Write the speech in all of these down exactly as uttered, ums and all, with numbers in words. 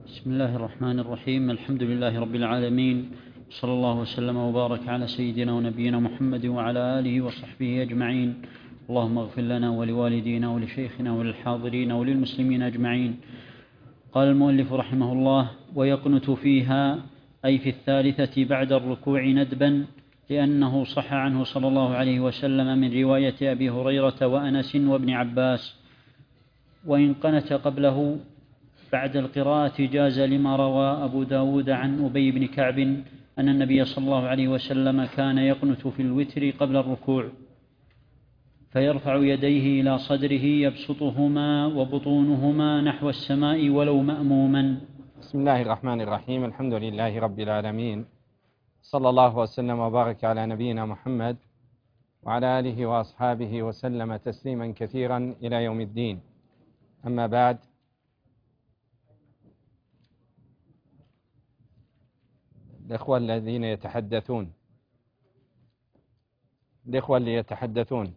بسم الله الرحمن الرحيم. الحمد لله رب العالمين، صلى الله وسلم وبارك على سيدنا ونبينا محمد وعلى آله وصحبه أجمعين. اللهم اغفر لنا ولوالدينا ولشيخنا وللحاضرين وللمسلمين أجمعين. قال المؤلف رحمه الله: ويقنت فيها أي في الثالثة بعد الركوع ندبا، لأنه صح عنه صلى الله عليه وسلم من رواية أبي هريرة وأنس وابن عباس. وإن قنت قبله بعد القراءة جاز، لما روى أبو داود عن أبي بن كعب أن النبي صلى الله عليه وسلم كان يقنت في الوتر قبل الركوع، فيرفع يديه إلى صدره يبسطهما وبطونهما نحو السماء ولو مأموما. بسم الله الرحمن الرحيم. الحمد لله رب العالمين، صلى الله وسلم وبارك على نبينا محمد وعلى آله وأصحابه وسلم تسليما كثيرا إلى يوم الدين. أما بعد، الإخوة الذين يتحدثون الإخوة اللي يتحدثون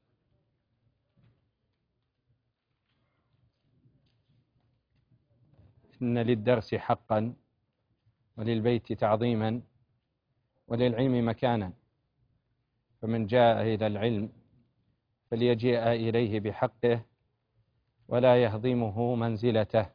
إن للدرس حقا وللبيت تعظيما وللعلم مكانا، فمن جاء إلى العلم فليجيء إليه بحقه ولا يهضمه منزلته.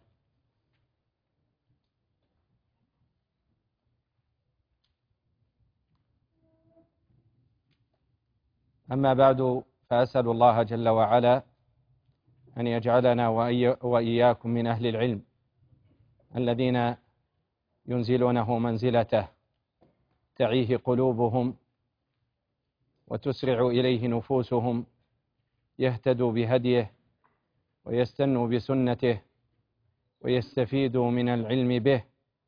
أما بعد، فأسأل الله جل وعلا أن يجعلنا وإياكم من أهل العلم الذين ينزلونه منزلته تعيه قلوبهم وتسرع إليه نفوسهم، يهتدوا بهديه ويستنوا بسنته ويستفيدوا من العلم به،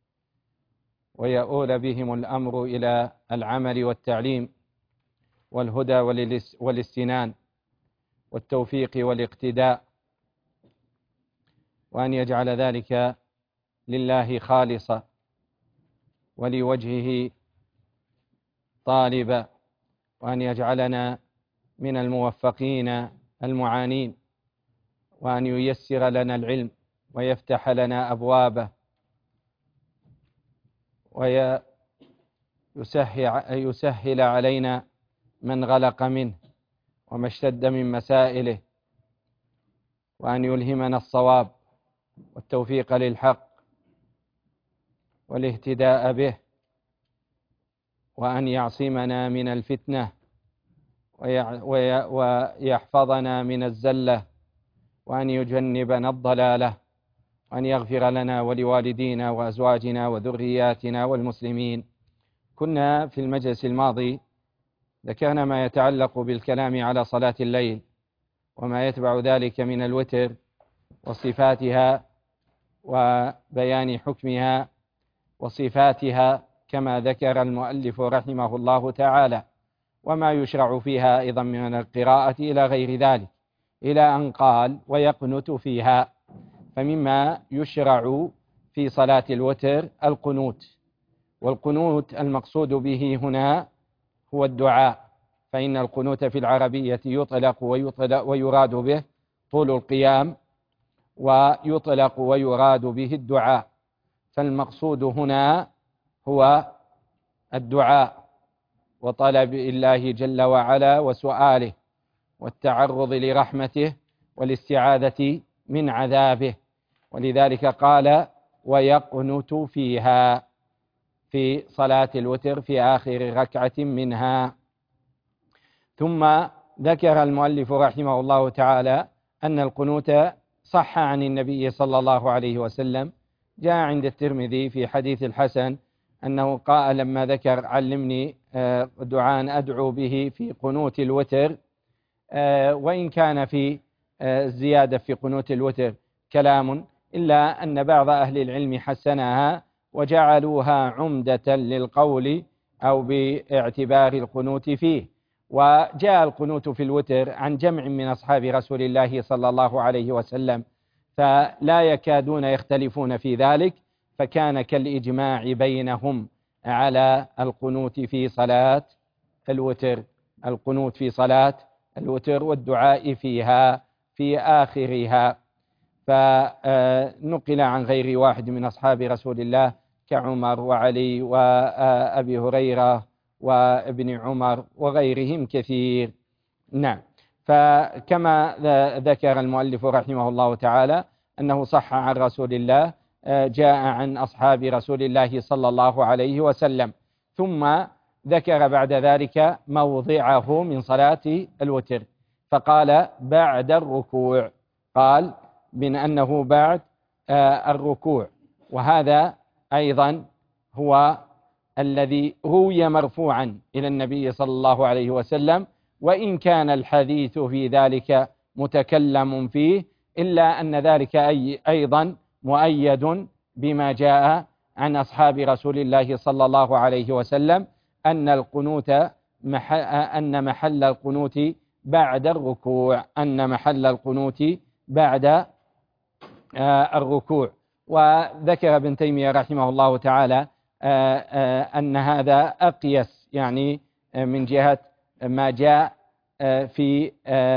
ويؤول بهم الأمر إلى العمل والتعليم والهدى والاستنان والتوفيق والاقتداء، وأن يجعل ذلك لله خالصا ولوجهه طالبا، وأن يجعلنا من الموفقين المعانين، وأن ييسر لنا العلم ويفتح لنا أبوابه ويسهل علينا من غلق منه وما اشتد من مسائله، وأن يلهمنا الصواب والتوفيق للحق والاهتداء به، وأن يعصمنا من الفتنة ويحفظنا من الزلة، وأن يجنبنا الضلالة، وأن يغفر لنا ولوالدينا وأزواجنا وذرياتنا والمسلمين. كنا في المجلس الماضي ذكرنا ما يتعلق بالكلام على صلاة الليل وما يتبع ذلك من الوتر وصفاتها وبيان حكمها وصفاتها كما ذكر المؤلف رحمه الله تعالى، وما يشرع فيها أيضا من القراءة إلى غير ذلك، إلى أن قال: ويقنت فيها. فمما يشرع في صلاة الوتر القنوت، والقنوت المقصود به هنا هو الدعاء، فإن القنوت في العربية يطلق ويطلق ويراد به طول القيام، ويطلق ويراد به الدعاء، فالمقصود هنا هو الدعاء وطلب الله جل وعلا وسؤاله والتعرض لرحمته والاستعاذة من عذابه، ولذلك قال: ويقنت فيها في صلاة الوتر في آخر ركعة منها. ثم ذكر المؤلف رحمه الله تعالى أن القنوت صح عن النبي صلى الله عليه وسلم. جاء عند الترمذي في حديث الحسن أنه قال لما ذكر: علمني دعاء أدعو به في قنوت الوتر، وإن كان في الزيادة في قنوت الوتر كلام، إلا أن بعض أهل العلم حسنها وجعلوها عمدة للقول أو باعتبار القنوت فيه. وجاء القنوت في الوتر عن جمع من أصحاب رسول الله صلى الله عليه وسلم، فلا يكادون يختلفون في ذلك، فكان كالإجماع بينهم على القنوت في صلاة الوتر، القنوت في صلاة الوتر والدعاء فيها في آخرها. فنقل عن غير واحد من أصحاب رسول الله كعمر وعلي وأبي هريرة وابن عمر وغيرهم كثير. نعم. فكما ذكر المؤلف رحمه الله تعالى أنه صح عن رسول الله، جاء عن أصحاب رسول الله صلى الله عليه وسلم. ثم ذكر بعد ذلك موضعه من صلاة الوتر، فقال بعد الركوع، قال من أنه بعد الركوع. وهذا أيضا هو الذي روي مرفوعا إلى النبي صلى الله عليه وسلم، وإن كان الحديث في ذلك متكلم فيه، إلا أن ذلك أي أيضا مؤيد بما جاء عن أصحاب رسول الله صلى الله عليه وسلم أن القنوت أن محل القنوت بعد الركوع أن محل القنوت بعد الركوع. وذكر ابن تيمية رحمه الله تعالى أن هذا أقيس، يعني من جهة ما جاء في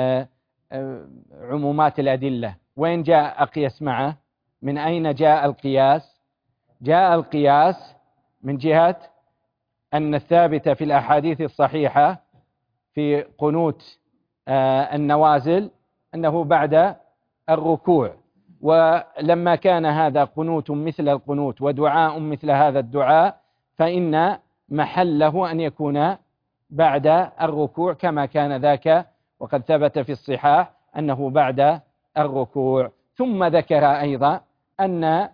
عمومات الأدلة. وين جاء أقيس معه؟ من أين جاء القياس؟ جاء القياس من جهة أن الثابت في الأحاديث الصحيحة في قنوت النوازل أنه بعد الركوع، ولما كان هذا قنوت مثل القنوت ودعاء مثل هذا الدعاء فإن محله أن يكون بعد الركوع كما كان ذاك، وقد ثبت في الصحاح أنه بعد الركوع. ثم ذكر أيضا أن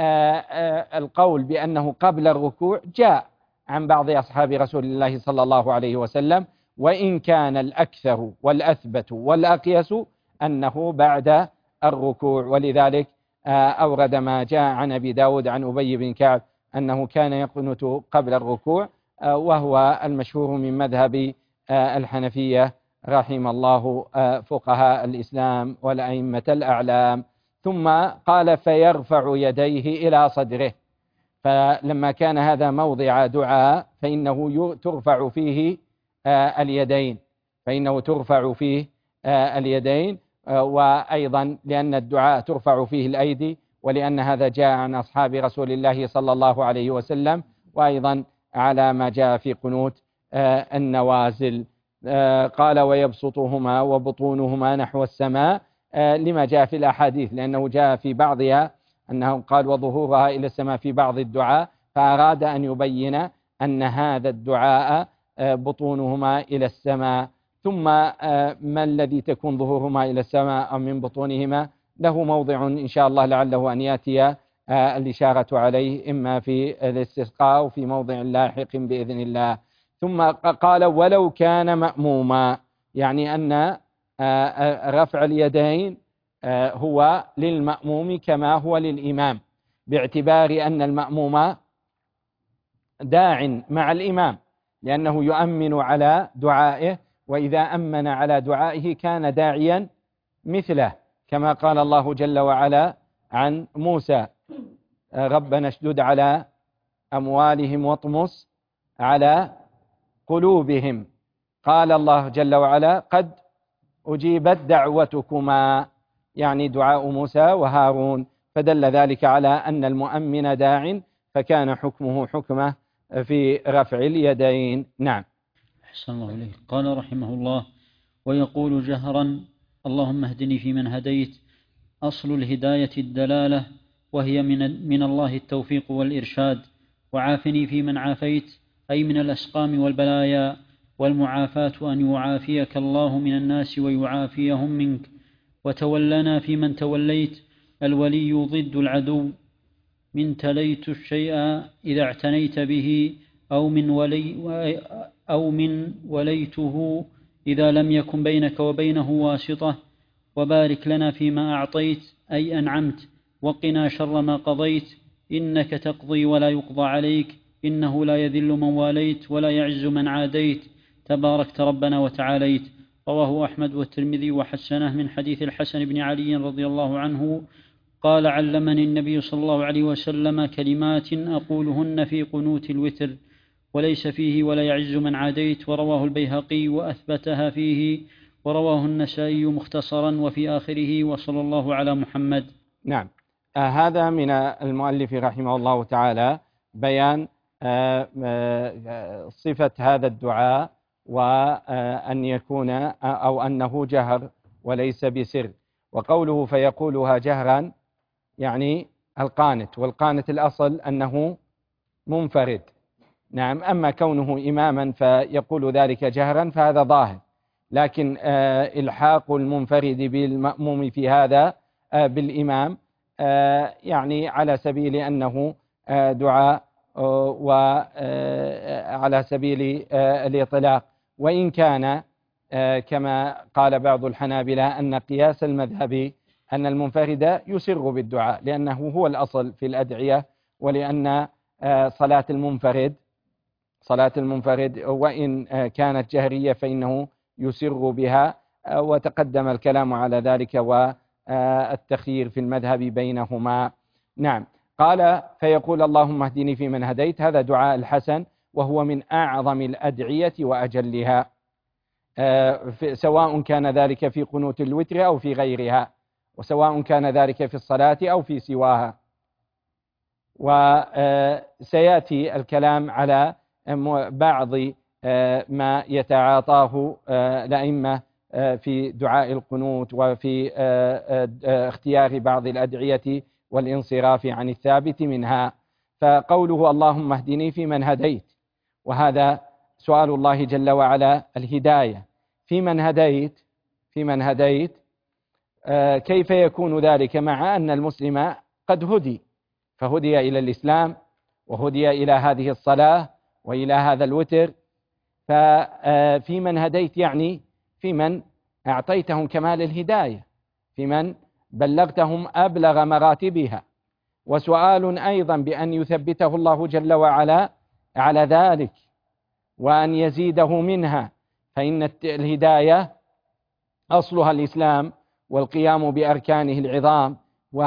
القول بأنه قبل الركوع جاء عن بعض أصحاب رسول الله صلى الله عليه وسلم، وإن كان الأكثر والأثبت والأقيس أنه بعد الركوع. ولذلك أورد ما جاء عن أبي داود عن أبي بن كعب أنه كان يقنت قبل الركوع، وهو المشهور من مذهب الحنفية رحم الله فقهاء الإسلام والأئمة الأعلام. ثم قال فيرفع يديه إلى صدره، فلما كان هذا موضع دعاء فإنه ترفع فيه اليدين فإنه ترفع فيه اليدين وأيضا لأن الدعاء ترفع فيه الأيدي، ولأن هذا جاء عن أصحاب رسول الله صلى الله عليه وسلم، وأيضا على ما جاء في قنوت النوازل. قال ويبسطهما وبطونهما نحو السماء، لما جاء في الأحاديث، لأنه جاء في بعضها أنه قال وظهورها إلى السماء في بعض الدعاء، فأراد أن يبين أن هذا الدعاء بطونهما إلى السماء. ثم ما الذي تكون ظهورهما إلى السماء أو من بطونهما له موضع إن شاء الله لعله أن يأتي الإشارة عليه إما في الاستسقاء أو في موضع لاحق بإذن الله. ثم قال ولو كان مأموما، يعني أن رفع اليدين هو للمأموم كما هو للإمام، باعتبار أن المأموم داع مع الإمام لأنه يؤمن على دعائه، وإذا أمن على دعائه كان داعيا مثله، كما قال الله جل وعلا عن موسى ربنا اشدد على أموالهم واطمس على قلوبهم. قال الله جل وعلا قد أجيبت دعوتكما، يعني دعاء موسى وهارون، فدل ذلك على أن المؤمن داع، فكان حكمه حكمه في رفع اليدين. نعم. أحسن الله إليك. قال رحمه الله ويقول جهرا اللهم اهدني فيمن هديت. أصل الهداية الدلالة، وهي من, من الله التوفيق والإرشاد. وعافني فيمن عافيت، أي من الأسقام والبلايا، والمعافاة أن يعافيك الله من الناس ويعافيهم منك. وتولنا فيمن توليت، الولي ضد العدو، من تليت الشيء إذا اعتنيت به، أو من ولي أو من وليته إذا لم يكن بينك وبينه واسطة. وبارك لنا فيما أعطيت، أي أنعمت، وقنا شر ما قضيت، إنك تقضي ولا يقضى عليك، إنه لا يذل من واليت ولا يعز من عاديت، تباركت ربنا وتعاليت. رواه أحمد والترمذي وحسنه من حديث الحسن بن علي رضي الله عنه قال علمني النبي صلى الله عليه وسلم كلمات أقولهن في قنوت الوتر، وليس فيه ولا يعز من عاديت. ورواه البيهقي وأثبتها فيه، ورواه النسائي مختصرا وفي آخره وصلى الله على محمد. نعم. آه هذا من المؤلف رحمه الله تعالى بيان آه آه صفة هذا الدعاء، وأن يكون أو أنه جهر وليس بسر. وقوله فيقولها جهرا يعني القانت، والقانت الأصل أنه منفرد. نعم. أما كونه إماما فيقول ذلك جهرا فهذا ظاهر، لكن آه إلحاق المنفرد بالمأموم في هذا آه بالإمام آه يعني على سبيل أنه آه دعاء آه وعلى سبيل آه الإطلاق، وإن كان آه كما قال بعض الحنابلة أن قياس المذهب أن المنفرد يسر بالدعاء، لأنه هو الأصل في الأدعية، ولأن آه صلاة المنفرد صلاة المنفرد وإن كانت جهرية فإنه يسر بها، وتقدم الكلام على ذلك والتخيير في المذهب بينهما. نعم. قال فيقول اللهم اهدني فيمن هديت، هذا دعاء الحسن وهو من أعظم الأدعية وأجلها، سواء كان ذلك في قنوت الوتر أو في غيرها، وسواء كان ذلك في الصلاة أو في سواها. وسيأتي الكلام على بعض ما يتعاطاه الأئمة في دعاء القنوت وفي اختيار بعض الأدعية والانصراف عن الثابت منها. فقوله اللهم اهدني فيمن هديت، وهذا سؤال الله جل وعلا الهداية. فيمن هديت فيمن هديت كيف يكون ذلك مع أن المسلم قد هدي، فهدي إلى الإسلام وهدي إلى هذه الصلاة وإلى هذا الوتر. ففي من هديت يعني في من أعطيتهم كمال الهداية، في من بلغتهم أبلغ مراتبها. وسؤال أيضا بأن يثبته الله جل وعلا على ذلك وأن يزيده منها، فإن الهداية أصلها الإسلام والقيام بأركانه العظام،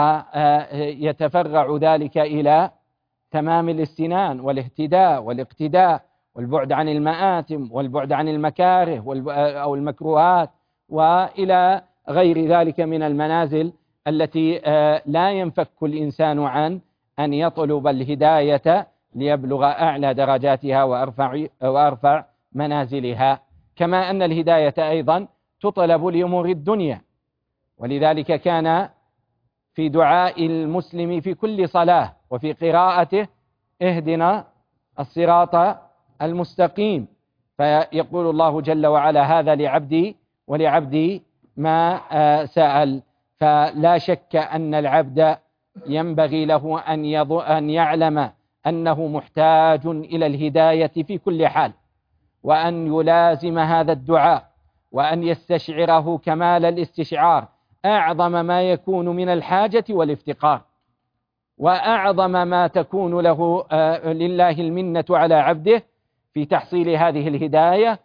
ويتفرع ذلك إلى تمام الاستنان والاهتداء والاقتداء والبعد عن المآثم والبعد عن المكاره أو المكروهات، وإلى غير ذلك من المنازل التي لا ينفك الإنسان عن أن يطلب الهداية ليبلغ أعلى درجاتها وأرفع, وأرفع منازلها. كما أن الهداية أيضا تطلب لأمور الدنيا، ولذلك كان في دعاء المسلم في كل صلاة وفي قراءته اهدنا الصراط المستقيم، فيقول الله جل وعلا هذا لعبدي ولعبدي ما سأل. فلا شك أن العبد ينبغي له أن, أن يعلم أنه محتاج إلى الهداية في كل حال، وأن يلازم هذا الدعاء، وأن يستشعره كمال الاستشعار، أعظم ما يكون من الحاجة والافتقار، وأعظم ما تكون له لله المنة على عبده في تحصيل هذه الهداية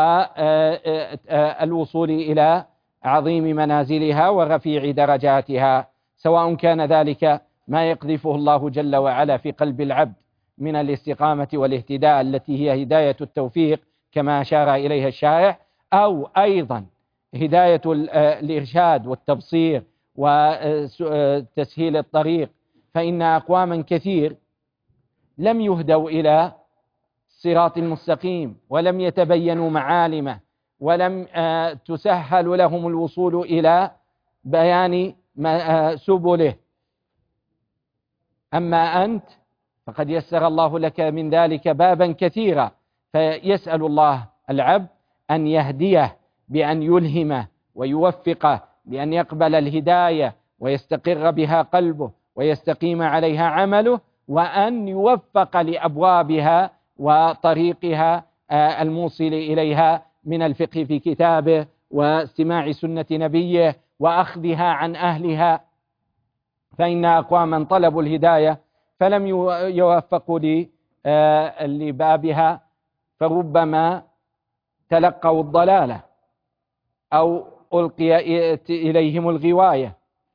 والوصول إلى عظيم منازلها ورفيع درجاتها، سواء كان ذلك ما يقذفه الله جل وعلا في قلب العبد من الاستقامة والاهتداء التي هي هداية التوفيق كما أشار إليها الشارح، أو أيضا هداية الإرشاد والتبصير وتسهيل الطريق. فإن أقواما كثير لم يهدوا إلى الصراط المستقيم ولم يتبينوا معالمه ولم تسهل لهم الوصول إلى بيان سبله. أما أنت فقد يسر الله لك من ذلك بابا كثيرا، فيسأل الله العبد أن يهديه بأن يلهمه ويوفقه بأن يقبل الهداية ويستقر بها قلبه ويستقيم عليها عمله، وأن يوفق لأبوابها وطريقها الموصل إليها من الفقه في كتابه واستماع سنة نبيه وأخذها عن أهلها. فإن أقواما طلبوا الهداية فلم يوفقوا لبابها، فربما تلقوا الضلالة أو ألقي إليهم الغواية،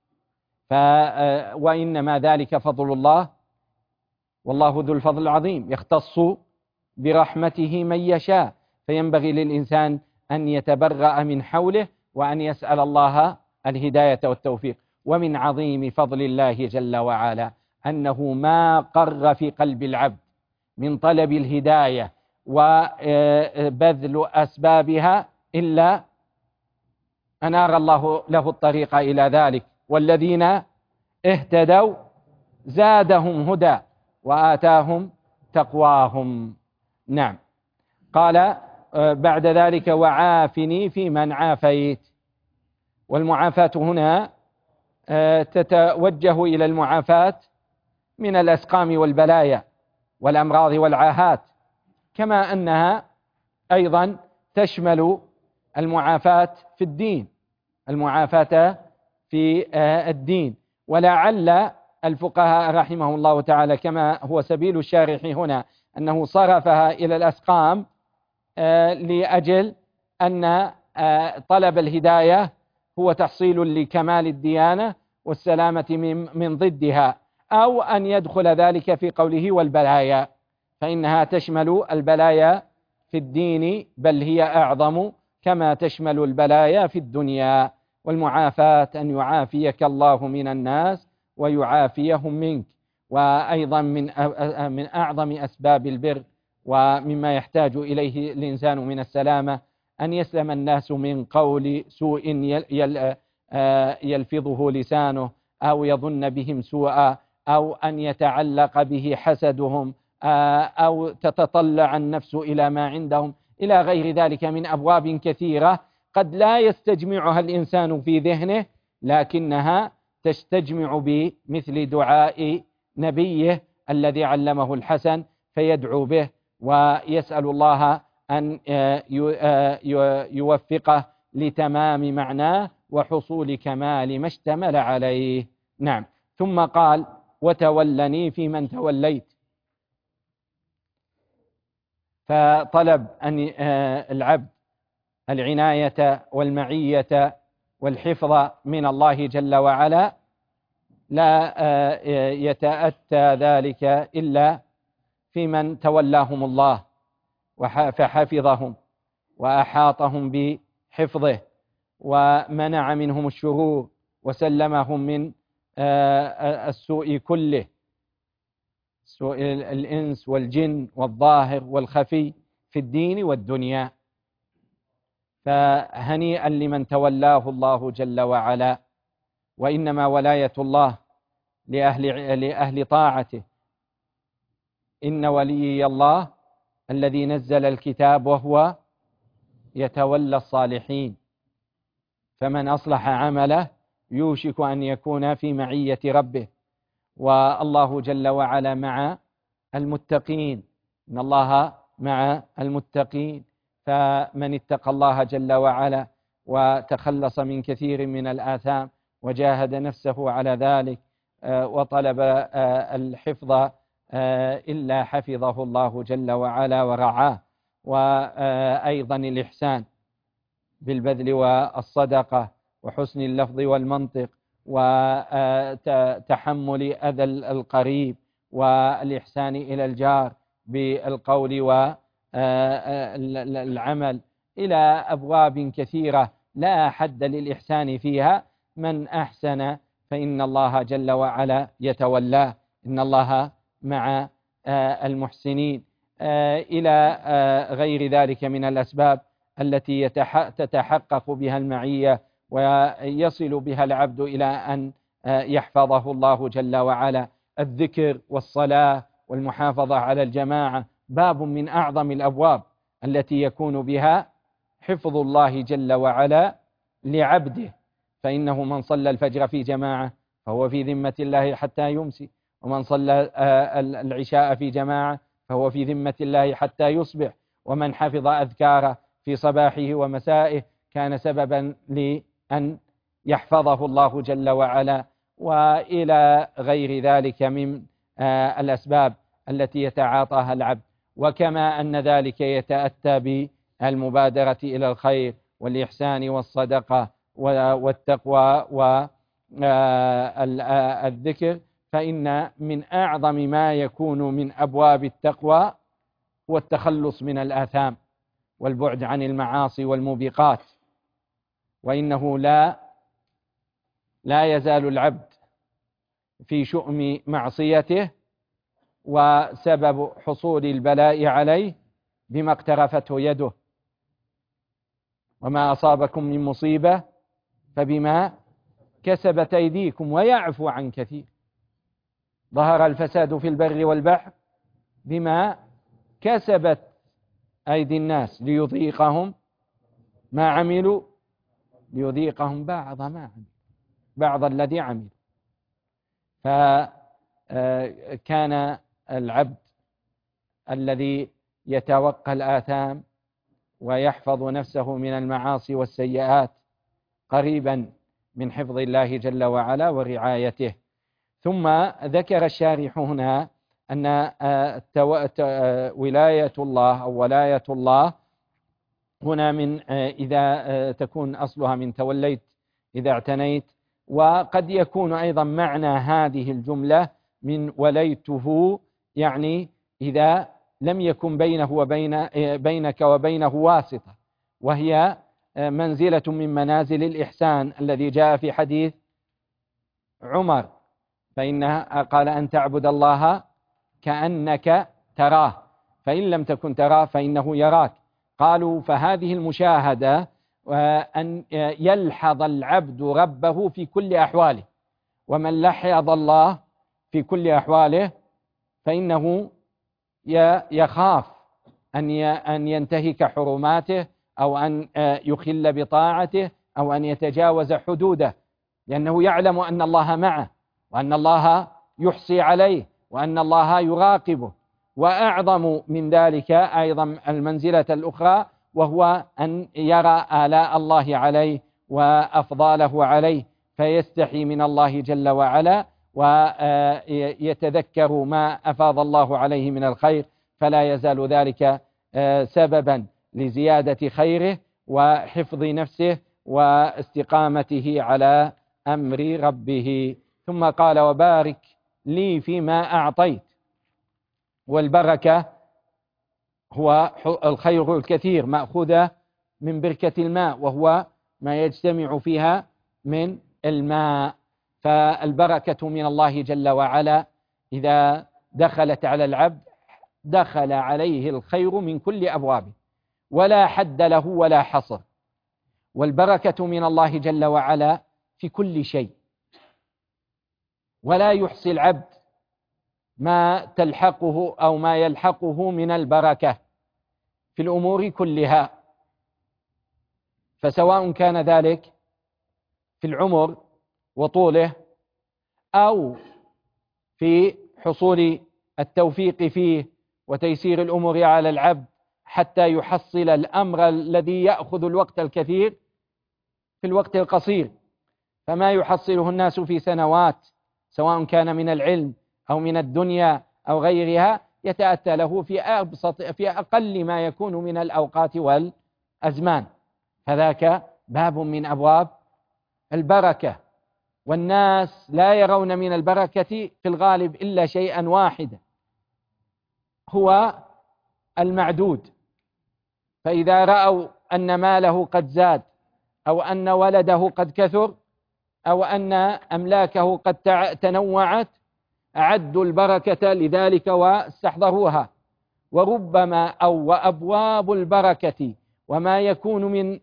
وإنما ذلك فضل الله، والله ذو الفضل العظيم يختص برحمته من يشاء. فينبغي للإنسان أن يتبرأ من حوله وأن يسأل الله الهداية والتوفيق. ومن عظيم فضل الله جل وعلا أنه ما قر في قلب العبد من طلب الهداية وبذل أسبابها إلا أنار الله له الطريق إلى ذلك. والذين اهتدوا زادهم هدى وآتاهم تقواهم. نعم. قال بعد ذلك وعافني في من عافيت. والمعافاة هنا تتوجه إلى المعافاة من الأسقام والبلايا والأمراض والعاهات، كما أنها أيضا تشمل المعافاة في الدين، المعافاة في الدين. ولعل الفقهاء رحمه الله تعالى كما هو سبيل الشارح هنا أنه صرفها إلى الأسقام لأجل أن طلب الهداية هو تحصيل لكمال الديانة والسلامة من ضدها، أو أن يدخل ذلك في قوله والبلايا، فإنها تشمل البلايا في الدين بل هي أعظم كما تشمل البلايا في الدنيا. والمعافاة أن يعافيك الله من الناس ويعافيهم منك. وأيضا من من أعظم أسباب البر ومما يحتاج إليه الإنسان من السلامة أن يسلم الناس من قول سوء يلفظه لسانه أو يظن بهم سوءا، أو أن يتعلق به حسدهم، أو تتطلع النفس إلى ما عندهم، إلى غير ذلك من أبواب كثيرة قد لا يستجمعها الإنسان في ذهنه، لكنها تستجمع بمثل دعاء نبيه الذي علمه الحسن فيدعو به ويسأل الله أن يوفقه لتمام معناه وحصول كمال ما اشتمل عليه. نعم. ثم قال وتولني في من توليت. فطلب أن العبد العناية والمعية والحفظ من الله جل وعلا لا يتأتى ذلك إلا في من تولاهم الله فحفظهم وأحاطهم بحفظه ومنع منهم الشرور وسلمهم من السوء كله، سوء الإنس والجن والظاهر والخفي في الدين والدنيا. فهنيئا لمن تولاه الله جل وعلا. وإنما ولاية الله لأهل, لأهل طاعته. إن وليي الله الذي نزل الكتاب وهو يتولى الصالحين. فمن أصلح عمله يوشك أن يكون في معية ربه. والله جل وعلا مع المتقين، إن الله مع المتقين. فمن اتقى الله جل وعلا وتخلص من كثير من الآثام وجاهد نفسه على ذلك وطلب الحفظ إلا حفظه الله جل وعلا ورعاه. وأيضا الإحسان بالبذل والصدقة وحسن اللفظ والمنطق وتحمل أذى القريب والإحسان إلى الجار بالقول والعمل إلى أبواب كثيرة لا حد للإحسان فيها. من أحسن فإن الله جل وعلا يتولاه، إن الله مع المحسنين، إلى غير ذلك من الأسباب التي تتحقق بها المعية ويصل بها العبد إلى أن يحفظه الله جل وعلا. الذكر والصلاة والمحافظة على الجماعة باب من أعظم الأبواب التي يكون بها حفظ الله جل وعلا لعبده. فإنه من صلى الفجر في جماعة فهو في ذمة الله حتى يمسي، ومن صلى العشاء في جماعة فهو في ذمة الله حتى يصبح، ومن حفظ أذكاره في صباحه ومسائه كان سببا لأن يحفظه الله جل وعلا. وإلى غير ذلك من الأسباب التي يتعاطاها العبد. وكما أن ذلك يتأتى بالمبادرة إلى الخير والإحسان والصدقة والتقوى والذكر، فإن من أعظم ما يكون من أبواب التقوى هو التخلص من الآثام والبعد عن المعاصي والموبقات. وإنه لا لا يزال العبد في شؤم معصيته، وسبب حصول البلاء عليه بما اقترفته يده، وما أصابكم من مصيبة فبما كسبت أيديكم ويعفو عن كثير. ظهر الفساد في البر والبحر بما كسبت أيدي الناس ليذيقهم ما عملوا ليذيقهم بعض ما عملوا بعض الذي عملوا. فكان العبد الذي يتوقى الآثام ويحفظ نفسه من المعاصي والسيئات قريبا من حفظ الله جل وعلا ورعايته. ثم ذكر الشارح هنا أن ولاية الله أو ولاية الله هنا من إذا تكون أصلها من توليت إذا اعتنيت، وقد يكون أيضا معنى هذه الجملة من وليته، يعني إذا لم يكن بينه وبين بينك وبينه واسطة، وهي منزلة من منازل الإحسان الذي جاء في حديث عمر، فإنها قال أن تعبد الله كأنك تراه فإن لم تكن تراه فإنه يراك. قالوا فهذه المشاهدة أن يلحظ العبد ربه في كل أحواله، ومن لحظ الله في كل أحواله فإنه يخاف أن ينتهك حرماته أو أن يخل بطاعته أو أن يتجاوز حدوده، لأنه يعلم أن الله معه وأن الله يحصي عليه وأن الله يراقبه. وأعظم من ذلك أيضا المنزلة الأخرى، وهو أن يرى آلاء الله عليه وأفضاله عليه فيستحي من الله جل وعلا ويتذكر ما أفاض الله عليه من الخير، فلا يزال ذلك سببا لزيادة خيره وحفظ نفسه واستقامته على أمر ربه. ثم قال وبارك لي فيما أعطيت. والبركة هو الخير الكثير مأخوذة من بركة الماء، وهو ما يجتمع فيها من الماء. فالبركة من الله جل وعلا إذا دخلت على العبد دخل عليه الخير من كل أبوابه ولا حد له ولا حصر. والبركة من الله جل وعلا في كل شيء، ولا يحصي العبد ما تلحقه أو ما يلحقه من البركة في الأمور كلها، فسواء كان ذلك في العمر وطوله أو في حصول التوفيق فيه وتيسير الأمور على العبد حتى يحصل الأمر الذي يأخذ الوقت الكثير في الوقت القصير. فما يحصله الناس في سنوات سواء كان من العلم أو من الدنيا أو غيرها يتأتى له في أبسط في أقل ما يكون من الأوقات والأزمان، فذاك باب من أبواب البركة. والناس لا يرون من البركة في الغالب إلا شيئا واحدا هو المعدود، فإذا رأوا أن ماله قد زاد أو أن ولده قد كثر أو أن أملاكه قد تنوعت أعدوا البركة لذلك واستحضروها. وربما أو وأبواب البركة وما يكون من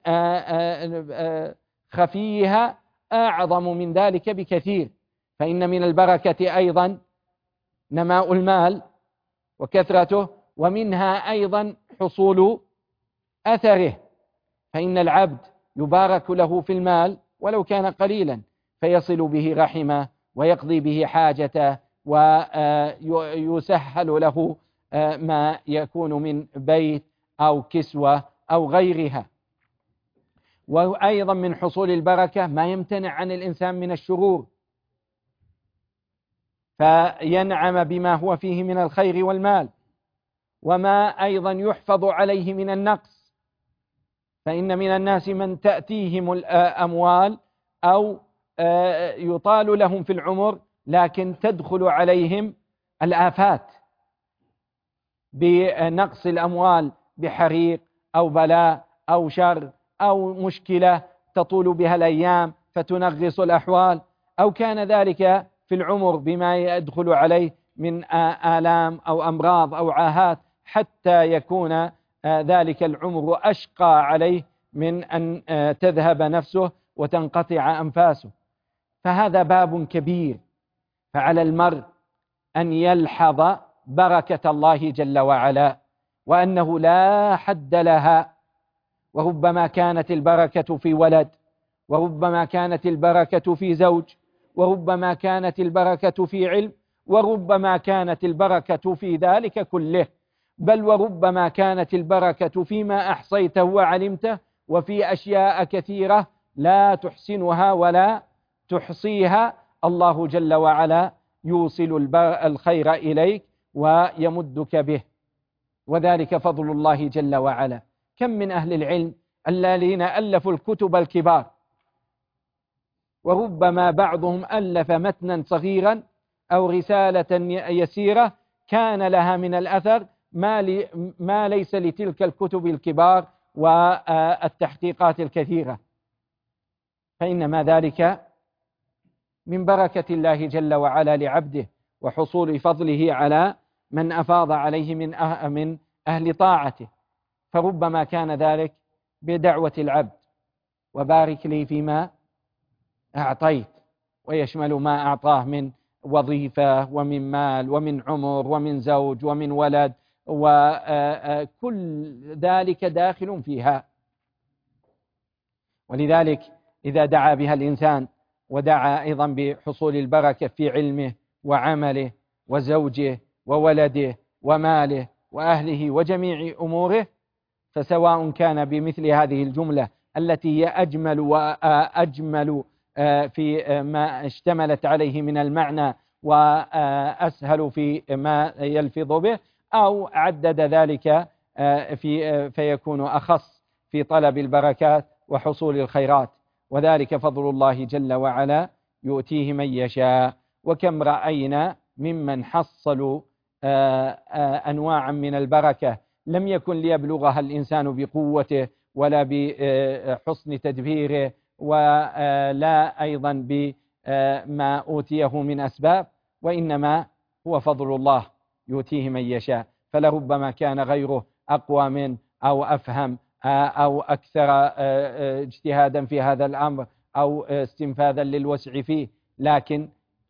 خفيها أعظم من ذلك بكثير. فإن من البركة أيضا نماء المال وكثرته، ومنها أيضا حصول أثره، فإن العبد يبارك له في المال ولو كان قليلا فيصل به رحمه ويقضي به حاجته ويسهل له ما يكون من بيت أو كسوة أو غيرها. وأيضا من حصول البركة ما يمتنع عن الإنسان من الشرور فينعم بما هو فيه من الخير والمال، وما أيضا يحفظ عليه من النقص، فإن من الناس من تأتيهم الأموال أو يطال لهم في العمر لكن تدخل عليهم الآفات بنقص الأموال بحريق أو بلاء أو شر أو مشكلة تطول بها الأيام فتنغص الأحوال، أو كان ذلك في العمر بما يدخل عليه من آلام أو أمراض أو عاهات، حتى يكون ذلك العمر أشقى عليه من أن تذهب نفسه وتنقطع أنفاسه. فهذا باب كبير، فعلى المرء أن يلحظ بركة الله جل وعلا، وأنه لا حد لها. وربما كانت البركة في ولد، وربما كانت البركة في زوج، وربما كانت البركة في علم، وربما كانت البركة في ذلك كله، بل وربما كانت البركة فيما أحصيته وعلمته، وفي أشياء كثيرة لا تحسنها ولا تحصيها. الله جل وعلا يوصل الخير إليك ويمدك به، وذلك فضل الله جل وعلا. كم من أهل العلم الذين ألفوا الكتب الكبار، وربما بعضهم ألف متنا صغيرا أو رسالة يسيرة كان لها من الأثر ما, لي ما ليس لتلك الكتب الكبار والتحقيقات الكثيرة، فإنما ذلك من بركة الله جل وعلا لعبده، وحصول فضله على من أفاض عليه من أه من أهل طاعته. فربما كان ذلك بدعوة العبد: وبارك لي فيما أعطيت، ويشمل ما أعطاه من وظيفة ومن مال ومن عمر ومن زوج ومن ولد، وكل ذلك داخل فيها. ولذلك إذا دعا بها الإنسان، ودعا أيضا بحصول البركة في علمه وعمله وزوجه وولده وماله وأهله وجميع أموره، فسواء كان بمثل هذه الجملة التي هي أجمل وأجمل في ما اشتملت عليه من المعنى وأسهل في ما يلفظ به، أو عدد ذلك في فيكون أخص في طلب البركات وحصول الخيرات. وذلك فضل الله جل وعلا يؤتيه من يشاء. وكم رأينا ممن حصلوا أنواعا من البركة لم يكن ليبلغها الإنسان بقوته ولا بحسن تدبيره ولا أيضا بما أوتيه من أسباب، وإنما هو فضل الله يؤتيه من يشاء. فلربما كان غيره أقوى منه أو أفهم أو أكثر اجتهادا في هذا الأمر أو استنفاذا للوسع فيه، لكن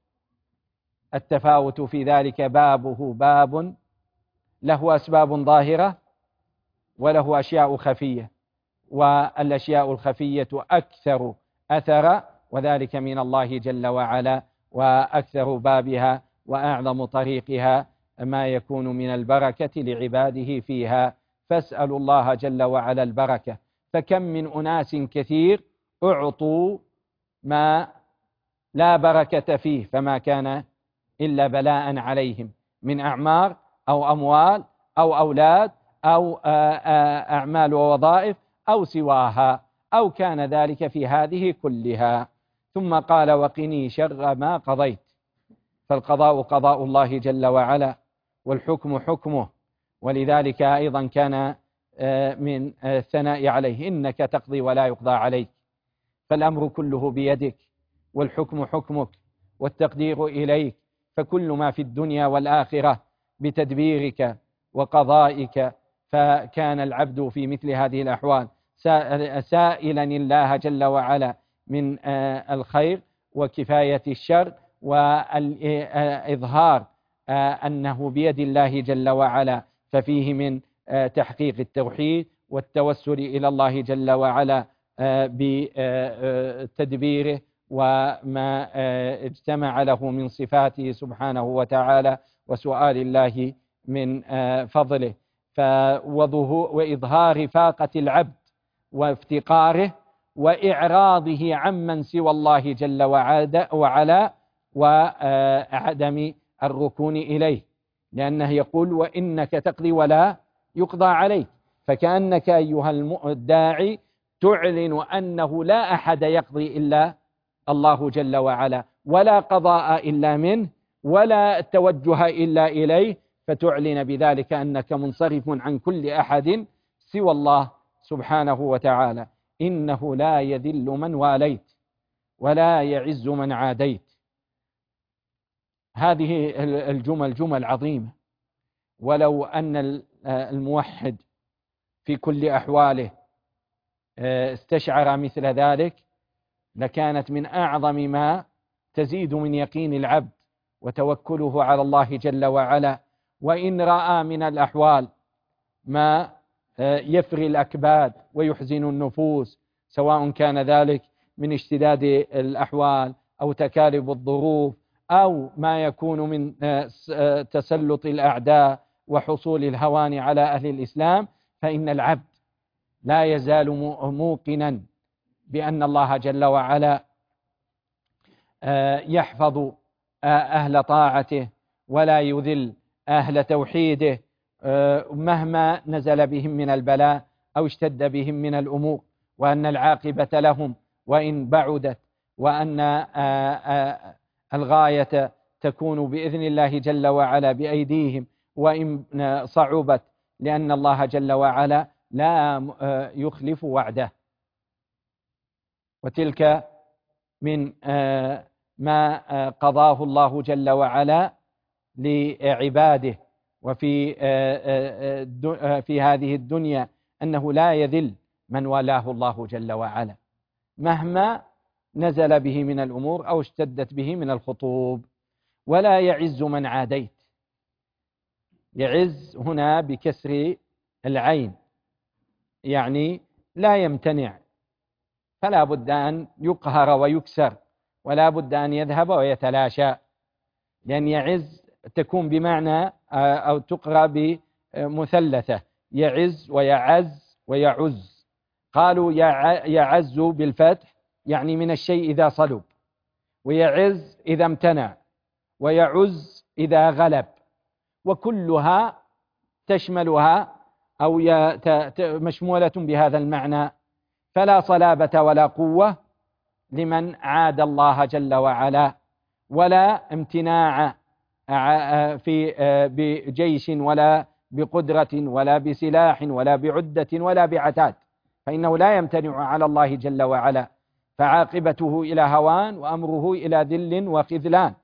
التفاوت في ذلك بابه باب له أسباب ظاهرة وله أشياء خفية، والأشياء الخفية أكثر أثرا، وذلك من الله جل وعلا، وأكثر بابها وأعظم طريقها ما يكون من البركة لعباده فيها. فاسألوا الله جل وعلا البركة. فكم من أناس كثير أعطوا ما لا بركة فيه، فما كان إلا بلاء عليهم من أعمار أو أموال أو أولاد أو أعمال ووظائف أو سواها، أو كان ذلك في هذه كلها. ثم قال: وقني شر ما قضيت. فالقضاء قضاء الله جل وعلا، والحكم حكمه، ولذلك أيضا كان من الثناء عليه: إنك تقضي ولا يقضى عليك. فالأمر كله بيدك، والحكم حكمك، والتقدير إليك. فكل ما في الدنيا والآخرة بتدبيرك وقضائك. فكان العبد في مثل هذه الأحوال سائلا الله جل وعلا من الخير وكفاية الشر، والإظهار أنه بيد الله جل وعلا، ففيه من تحقيق التوحيد والتوسل إلى الله جل وعلا بتدبيره وما اجتمع له من صفاته سبحانه وتعالى، وسؤال الله من فضله. وإظهار فاقة العبد وافتقاره وإعراضه عمن سوى الله جل وعلا، وعدم الركون إليه، لأنه يقول: وإنك تقضي ولا يقضى عليك. فكأنك أيها الداعي تعلن أنه لا أحد يقضي إلا الله جل وعلا، ولا قضاء إلا منه، ولا توجه إلا إليه، فتعلن بذلك أنك منصرف عن كل أحد سوى الله سبحانه وتعالى. إنه لا يذل من واليت، ولا يعز من عاديت. هذه الجمل جمل عظيمة، ولو أن الموحد في كل أحواله استشعر مثل ذلك لكانت من أعظم ما تزيد من يقين العبد وتوكله على الله جل وعلا. وإن رأى من الأحوال ما يفري الأكباد ويحزن النفوس، سواء كان ذلك من اشتداد الأحوال أو تكالب الظروف أو ما يكون من تسلط الأعداء وحصول الهوان على أهل الإسلام، فإن العبد لا يزال موقنا بأن الله جل وعلا يحفظ أهل طاعته ولا يذل أهل توحيده مهما نزل بهم من البلاء أو اشتد بهم من الأمور، وأن العاقبة لهم وإن بعدت، وأن الغاية تكون بإذن الله جل وعلا بأيديهم وإن صعبت، لأن الله جل وعلا لا يخلف وعده. وتلك من ما قضاه الله جل وعلا لعباده وفي في هذه الدنيا، أنه لا يذل من والاه الله جل وعلا مهما نزل به من الأمور أو اشتدت به من الخطوب. ولا يعز من عاديت، يعز هنا بكسر العين، يعني لا يمتنع، فلا بد أن يقهر ويكسر، ولا بد أن يذهب ويتلاشى، لأن يعز تكون بمعنى أو تقرأ بمثلثة، يعز ويعز ويعز. قالوا يعز بالفتح يعني من الشيء إذا صلب، ويعز إذا امتنع، ويعز إذا غلب، وكلها تشملها أو مشمولة بهذا المعنى. فلا صلابة ولا قوة لمن عاد الله جل وعلا، ولا امتناع في بجيش ولا بقدرة ولا بسلاح ولا بعدة ولا بعتاد، فإنه لا يمتنع على الله جل وعلا، فعاقبته إلى هوان وأمره إلى ذل وخذلان،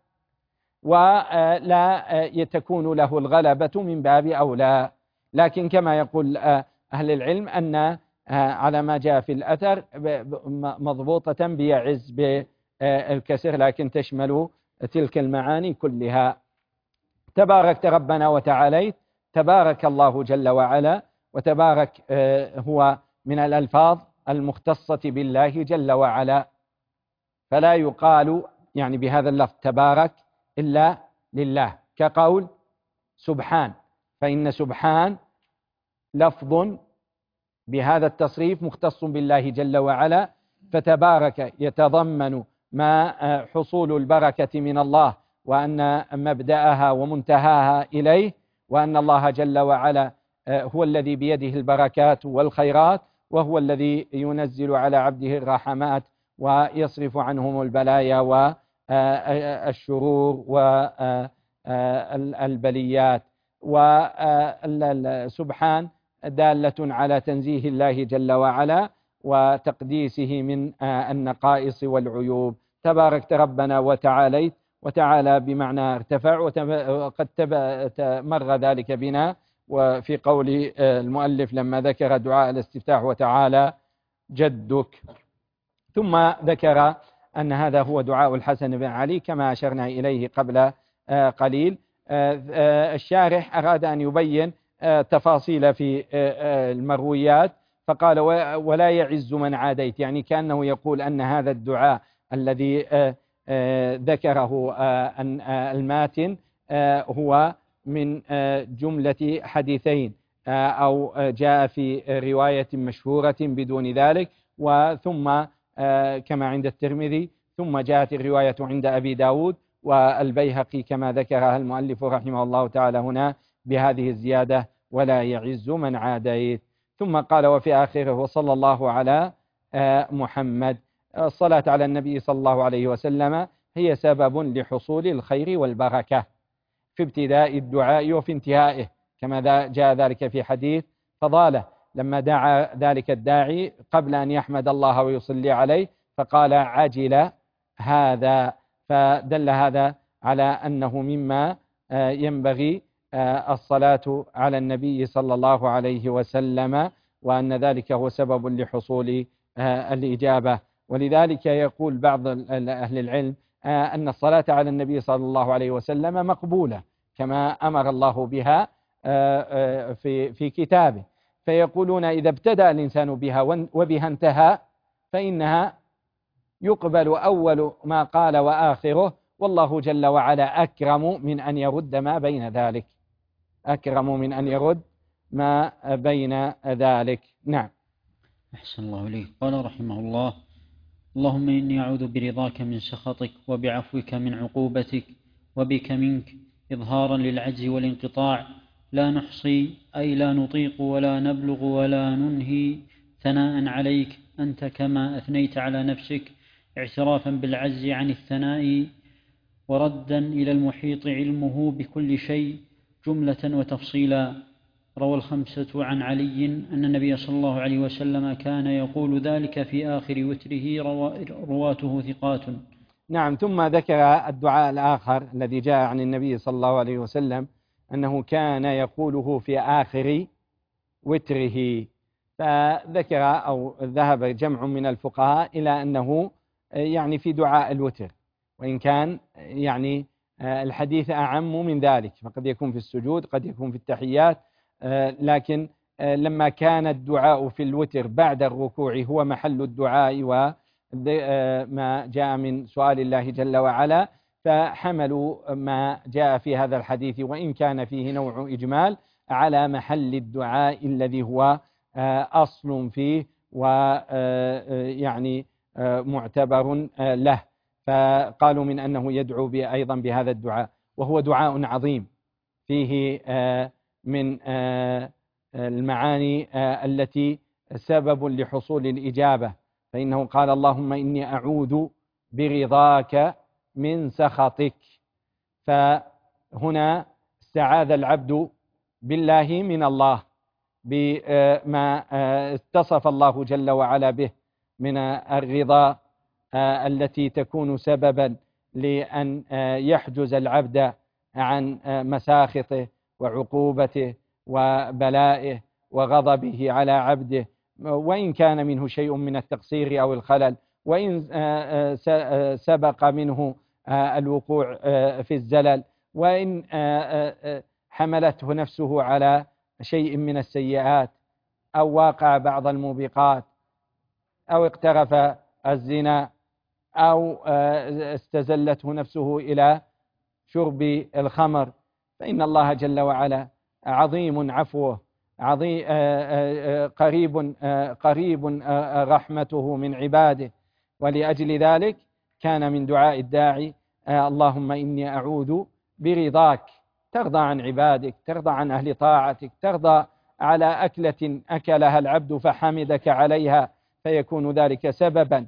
ولا تكون له الغلبة من باب أولى. لكن كما يقول أهل العلم أن على ما جاء في الأثر مضبوطة بيعز بالكسر، لكن تشمل تلك المعاني كلها. تباركت ربنا وتعاليت، تبارك الله جل وعلا، وتبارك هو من الألفاظ المختصة بالله جل وعلا، فلا يقال يعني بهذا اللفظ تبارك إلا لله، كقول سبحان، فإن سبحان لفظ بهذا التصريف مختص بالله جل وعلا، فتبارك يتضمن ما حصول البركة من الله، وأن مبدأها ومنتهاها إليه، وأن الله جل وعلا هو الذي بيده البركات والخيرات، وهو الذي ينزل على عبده الرحمات ويصرف عنهم البلايا والشرور والبليات. وسبحان دالة على تنزيه الله جل وعلا وتقديسه من النقائص والعيوب. تباركت ربنا وتعاليت، وتعالى بمعنى ارتفع، وقد مر ذلك بنا وفي قول المؤلف لما ذكر دعاء الاستفتاح وتعالى جدك. ثم ذكر أن هذا هو دعاء الحسن بن علي كما أشرنا إليه قبل قليل. الشارح أراد أن يبين تفاصيل في المرويات، فقال ولا يعز من عاديت، يعني كأنه يقول أن هذا الدعاء الذي ذكره الماتن هو من جملة حديثين، أو جاء في رواية مشهورة بدون ذلك، وثم كما عند الترمذي، ثم جاءت الرواية عند أبي داود والبيهقي كما ذكرها المؤلف رحمه الله تعالى هنا بهذه الزيادة ولا يعز من عاديت. ثم قال وفي آخره وصلى الله على محمد. الصلاة على النبي صلى الله عليه وسلم هي سبب لحصول الخير والبركة في ابتداء الدعاء وفي انتهائه، كما جاء ذلك في حديث فضالة لما دعا ذلك الداعي قبل أن يحمد الله ويصلي عليه فقال عجل هذا. فدل هذا على أنه مما ينبغي الصلاة على النبي صلى الله عليه وسلم، وأن ذلك هو سبب لحصول الإجابة. ولذلك يقول بعض أهل العلم أن الصلاة على النبي صلى الله عليه وسلم مقبولة كما أمر الله بها في في كتابه، فيقولون إذا ابتدأ الإنسان بها وبها انتهى فإنها يقبل أول ما قال وآخره، والله جل وعلا أكرم من أن يرد ما بين ذلك، أكرم من أن يرد ما بين ذلك. نعم. أحسن الله إليك. قال رحمه الله: اللهم إني أعوذ برضاك من سخطك وبعفوك من عقوبتك وبك منك، إظهارا للعجز والانقطاع، لا نحصي أي لا نطيق ولا نبلغ ولا ننهي ثناء عليك أنت كما أثنيت على نفسك، اعترافا بالعجز عن الثناء وردا إلى المحيط علمه بكل شيء جملة وتفصيلا. روى الخمسة عن علي أن النبي صلى الله عليه وسلم كان يقول ذلك في آخر وتره، رواته ثقات. نعم. ثم ذكر الدعاء الآخر الذي جاء عن النبي صلى الله عليه وسلم أنه كان يقوله في آخر وتره، فذكر أو ذهب جمع من الفقهاء إلى أنه يعني في دعاء الوتر، وإن كان يعني الحديث أعم من ذلك، فقد يكون في السجود قد يكون في التحيات، لكن لما كان الدعاء في الوتر بعد الركوع هو محل الدعاء وما جاء من سؤال الله جل وعلا، فحملوا ما جاء في هذا الحديث وإن كان فيه نوع إجمال على محل الدعاء الذي هو أصل فيه ويعني معتبر له، فقالوا من أنه يدعو أيضا بهذا الدعاء، وهو دعاء عظيم فيه من المعاني التي سبب لحصول الإجابة، فإنه قال: اللهم إني أعوذ برضاك من سخطك. فهنا استعاذ العبد بالله من الله بما اتصف الله جل وعلا به من الرضا التي تكون سببا لأن يحجز العبد عن مساخطه وعقوبته وبلائه وغضبه على عبده، وإن كان منه شيء من التقصير أو الخلل، وإن سبق منه الوقوع في الزلل، وإن حملته نفسه على شيء من السيئات أو واقع بعض الموبقات أو اقترف الزنا أو استزلته نفسه إلى شرب الخمر، فإن الله جل وعلا عظيم عفوه، عظيم قريب قريب رحمته من عباده. ولأجل ذلك كان من دعاء الداعي: اللهم إني أعوذ برضاك، ترضى عن عبادك، ترضى عن أهل طاعتك، ترضى على أكلة أكلها العبد فحمدك عليها، فيكون ذلك سببا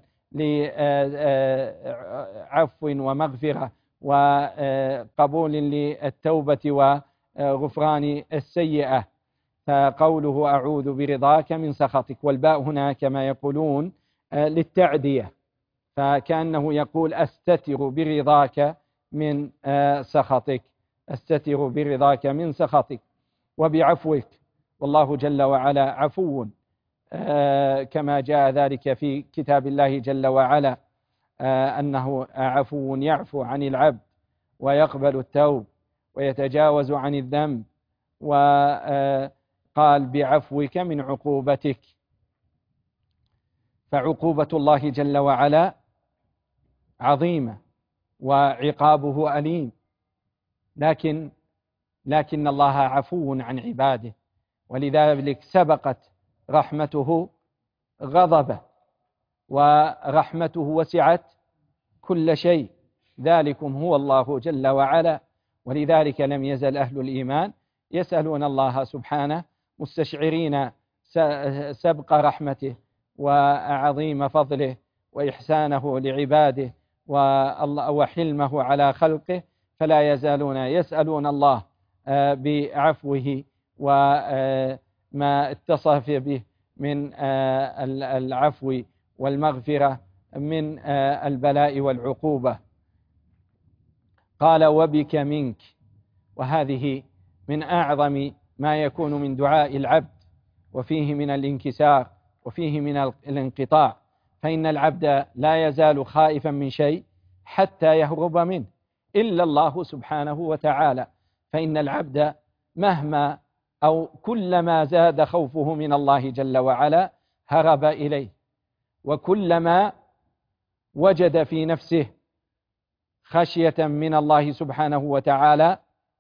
لعفو ومغفرة وقبول للتوبة وغفران السيئة. فقوله أعوذ برضاك من سخطك، والباء هنا كما يقولون للتعدية، فكأنه يقول أستتر برضاك من سخطك، أستتر برضاك من سخطك وبعفوك، والله جل وعلا عفو كما جاء ذلك في كتاب الله جل وعلا أنه عفو يعفو عن العبد ويقبل التوب ويتجاوز عن الذنب، وقال بعفوك من عقوبتك. فعقوبة الله جل وعلا عظيمة وعقابه أليم، لكن لكن الله عفو عن عباده، ولذلك سبقت رحمته غضبه، ورحمته وسعت كل شيء، ذلكم هو الله جل وعلا. ولذلك لم يزل أهل الإيمان يسألون الله سبحانه مستشعرين سبق رحمته وعظيم فضله وإحسانه لعباده وحلمه على خلقه، فلا يزالون يسألون الله بعفوه وما اتصف به من العفو والمغفرة من البلاء والعقوبة. قال وبك منك، وهذه من أعظم ما يكون من دعاء العبد، وفيه من الانكسار وفيه من الانقطاع، فإن العبد لا يزال خائفا من شيء حتى يهرب منه إلا الله سبحانه وتعالى، فإن العبد مهما أو كلما زاد خوفه من الله جل وعلا هرب إليه، وكلما وجد في نفسه خشية من الله سبحانه وتعالى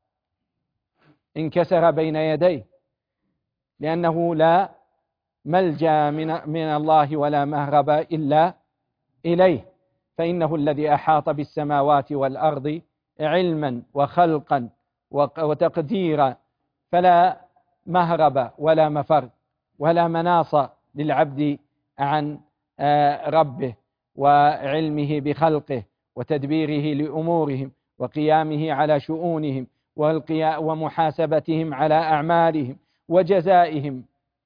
انكسر بين يديه، لأنه لا ملجأ من, من الله ولا مهرب إلا إليه، فإنه الذي أحاط بالسماوات والأرض علما وخلقا وتقديرا، فلا مهرب ولا مفر ولا مناص للعبد عن ربه وعلمه بخلقه وتدبيره لأمورهم وقيامه على شؤونهم ومحاسبتهم على أعمالهم وجزائهم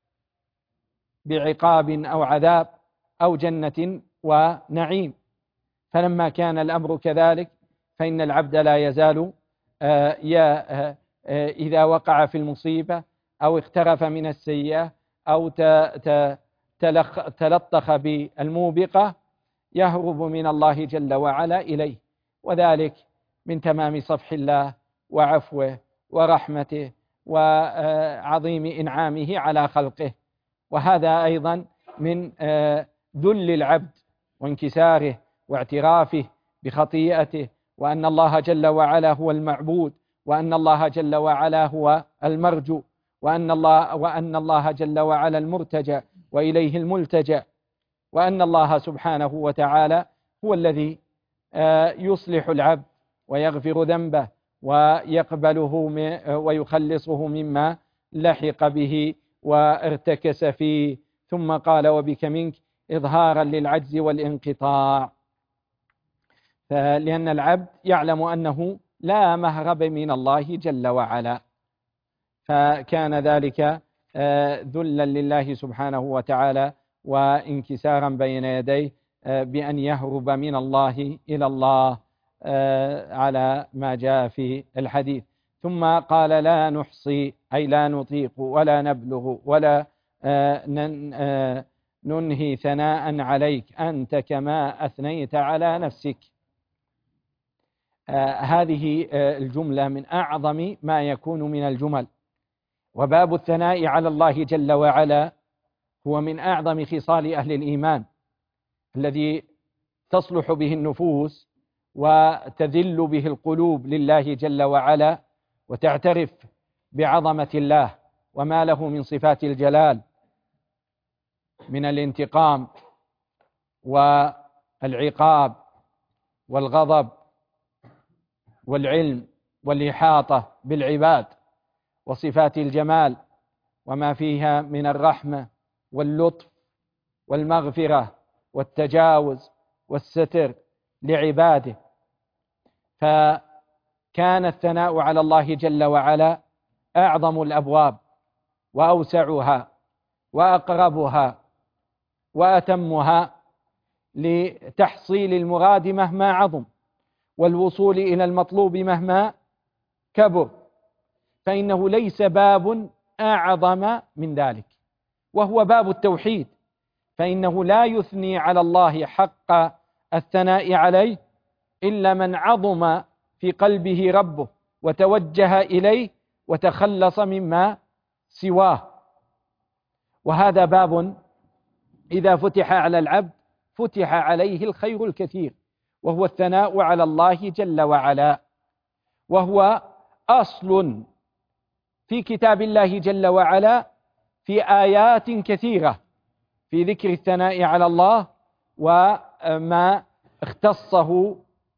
بعقاب أو عذاب أو جنة ونعيم. فلما كان الأمر كذلك فإن العبد لا يزال إذا وقع في المصيبة أو اقترف من السيئة أو تلطخ بالموبقة يهرب من الله جل وعلا إليه، وذلك من تمام صفح الله وعفوه ورحمته وعظيم إنعامه على خلقه. وهذا أيضا من ذل العبد وانكساره واعترافه بخطيئته، وأن الله جل وعلا هو المعبود، وأن الله جل وعلا هو المرجو، وأن الله, وأن الله جل وعلا المرتجى وإليه الملتجى، وأن الله سبحانه وتعالى هو الذي يصلح العبد ويغفر ذنبه ويقبله ويخلصه مما لحق به وارتكس فيه. ثم قال وبك منك إظهارا للعجز والانقطاع، لأن العبد يعلم أنه لا مهرب من الله جل وعلا، فكان ذلك ذلا لله سبحانه وتعالى وانكسارا بين يديه بأن يهرب من الله إلى الله على ما جاء في الحديث. ثم قال لا نحصي أي لا نطيق ولا نبلغ ولا ننهي ثناء عليك أنت كما أثنيت على نفسك. هذه الجملة من أعظم ما يكون من الجمل، وباب الثناء على الله جل وعلا هو من أعظم خصال أهل الإيمان الذي تصلح به النفوس وتذل به القلوب لله جل وعلا وتعترف بعظمة الله وما له من صفات الجلال من الانتقام والعقاب والغضب والعلم والإحاطة بالعباد، وصفات الجمال وما فيها من الرحمة واللطف والمغفرة والتجاوز والستر لعباده. فكان الثناء على الله جل وعلا أعظم الأبواب وأوسعها وأقربها وأتمها لتحصيل المراد مهما عظم والوصول إلى المطلوب مهما كبر، فإنه ليس باب أعظم من ذلك، وهو باب التوحيد، فإنه لا يثني على الله حق الثناء عليه إلا من عظم في قلبه ربه وتوجه إليه وتخلص مما سواه. وهذا باب إذا فتح على العبد فتح عليه الخير الكثير، وهو الثناء على الله جل وعلا، وهو أصل في كتاب الله جل وعلا في آيات كثيرة في ذكر الثناء على الله وما اختصه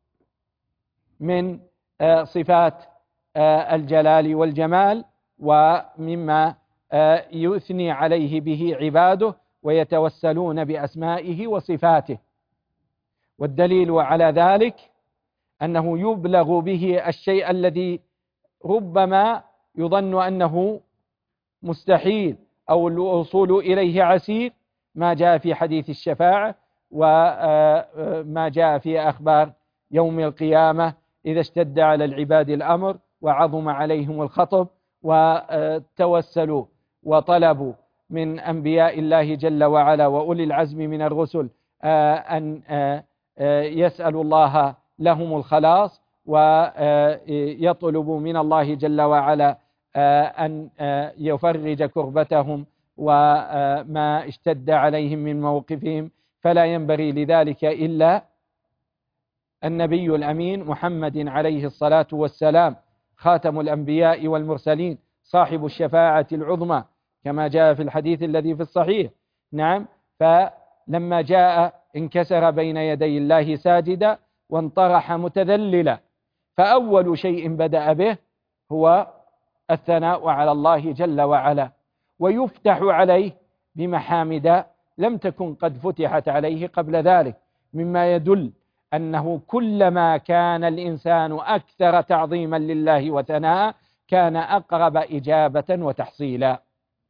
من صفات الجلال والجمال ومما يثني عليه به عباده ويتوسلون بأسمائه وصفاته. والدليل على ذلك أنه يبلغ به الشيء الذي ربما يظن أنه مستحيل أو الوصول إليه عسير، ما جاء في حديث الشفاعة وما جاء في أخبار يوم القيامة إذا اشتد على العباد الأمر وعظم عليهم الخطب، وتوسلوا وطلبوا من أنبياء الله جل وعلا وأولي العزم من الرسل أن يسألوا الله لهم الخلاص، ويطلبوا من الله جل وعلا أن يفرج كربتهم وما اشتد عليهم من موقفهم. فلا ينبغي لذلك إلا النبي الأمين محمد عليه الصلاة والسلام، خاتم الأنبياء والمرسلين، صاحب الشفاعة العظمى كما جاء في الحديث الذي في الصحيح. نعم، فلما جاء انكسر بين يدي الله ساجدا وانطرح متذللا، فأول شيء بدأ به هو الثناء على الله جل وعلا، ويفتح عليه بمحامد لم تكن قد فتحت عليه قبل ذلك، مما يدل أنه كلما كان الإنسان أكثر تعظيما لله وثناء كان أقرب إجابة وتحصيلا.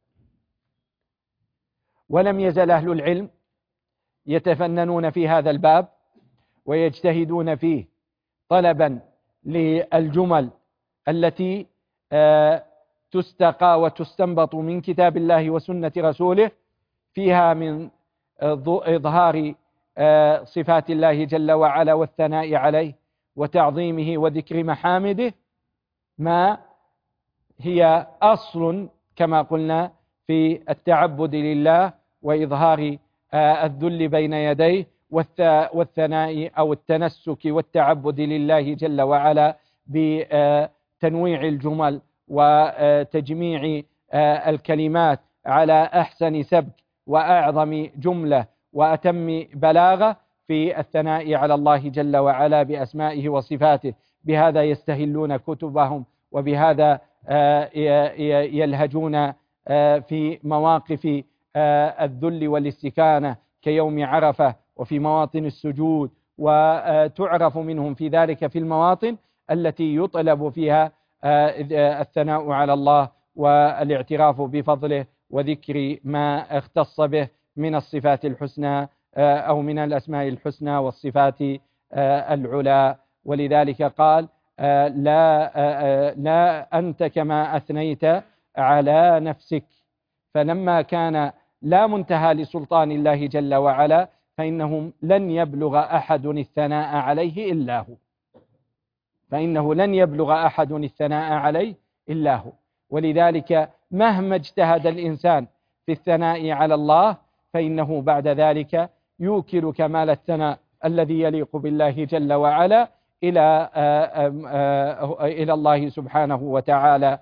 ولم يزل أهل العلم يتفننون في هذا الباب ويجتهدون فيه طلبا للجمل التي تستقى وتستنبط من كتاب الله وسنة رسوله، فيها من إظهار صفات الله جل وعلا والثناء عليه وتعظيمه وذكر محامده، ما هي أصل كما قلنا في التعبد لله وإظهار الذل بين يديه والثناء أو التنسك والتعبد لله جل وعلا بتنويع الجمل وتجميع الكلمات على أحسن سبك وأعظم جملة وأتم بلاغة في الثناء على الله جل وعلا بأسمائه وصفاته. بهذا يستهلون كتبهم، وبهذا يلهجون في مواقف الذل والاستكانة كيوم عرفة وفي مواطن السجود، وتعرف منهم في ذلك في المواطن التي يطلب فيها الثناء على الله والاعتراف بفضله وذكر ما اختص به من الصفات الحسنى أو من الأسماء الحسنى والصفات العلى. ولذلك قال لا, لا أنت كما أثنيت على نفسك، فلما كان لا منتهى لسلطان الله جل وعلا فإنه لن يبلغ أحد الثناء عليه إلا هو، فإنه لن يبلغ أحد الثناء عليه إلا هو. ولذلك مهما اجتهد الإنسان في الثناء على الله فإنه بعد ذلك يوكل كمال الثناء الذي يليق بالله جل وعلا إلى إلى الله سبحانه وتعالى،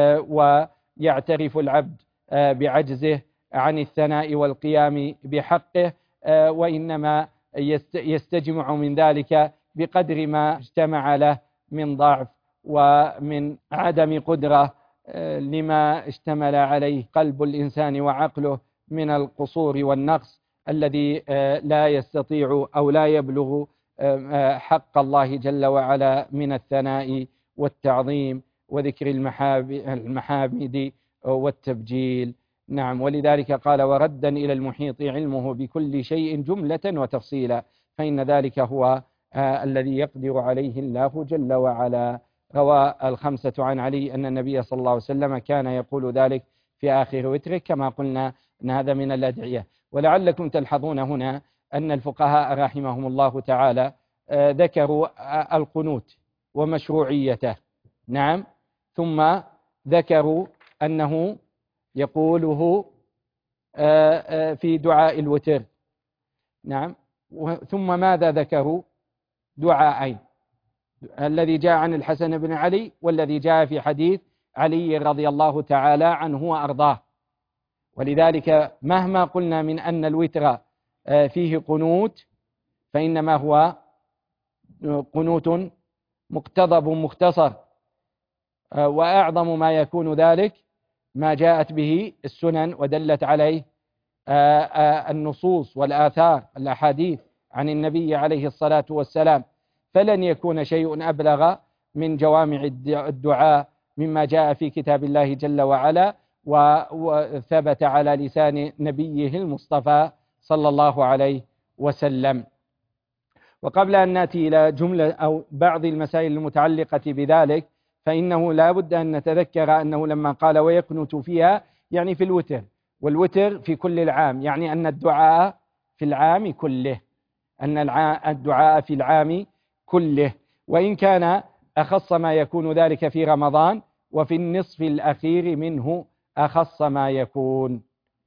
ويعترف العبد بعجزه عن الثناء والقيام بحقه، وإنما يستجمع من ذلك بقدر ما اجتمع له من ضعف ومن عدم قدرة لما اشتمل عليه قلب الإنسان وعقله من القصور والنقص الذي لا يستطيع أو لا يبلغ حق الله جل وعلا من الثناء والتعظيم وذكر المحامد والتبجيل. نعم، ولذلك قال وردا إلى المحيط علمه بكل شيء جملة وتفصيلا، فإن ذلك هو الذي يقدر عليه الله جل وعلا. روى الخمسة عن علي أن النبي صلى الله عليه وسلم كان يقول ذلك في آخر وتره، كما قلنا أن هذا من الأدعية. ولعلكم تلحظون هنا أن الفقهاء رحمهم الله تعالى ذكروا القنوت ومشروعيته، نعم، ثم ذكروا أنه يقوله في دعاء الوتر، نعم، ثم ماذا ذكروا؟ دعاءين، الذي جاء عن الحسن بن علي والذي جاء في حديث علي رضي الله تعالى عنه وأرضاه. ولذلك مهما قلنا من أن الوتر فيه قنوت فإنما هو قنوت مقتضب مختصر، وأعظم ما يكون ذلك ما جاءت به السنن ودلت عليه النصوص والآثار الأحاديث عن النبي عليه الصلاة والسلام، فلن يكون شيء أبلغ من جوامع الدعاء مما جاء في كتاب الله جل وعلا وثبت على لسان نبيه المصطفى صلى الله عليه وسلم. وقبل أن نأتي إلى جملة أو بعض المسائل المتعلقة بذلك، فإنه لا بد أن نتذكر أنه لما قال ويقنت فيها يعني في الوتر، والوتر في كل العام، يعني أن الدعاء في العام كله، أن الدعاء في العام كله، وإن كان أخص ما يكون ذلك في رمضان، وفي النصف الأخير منه أخص ما يكون.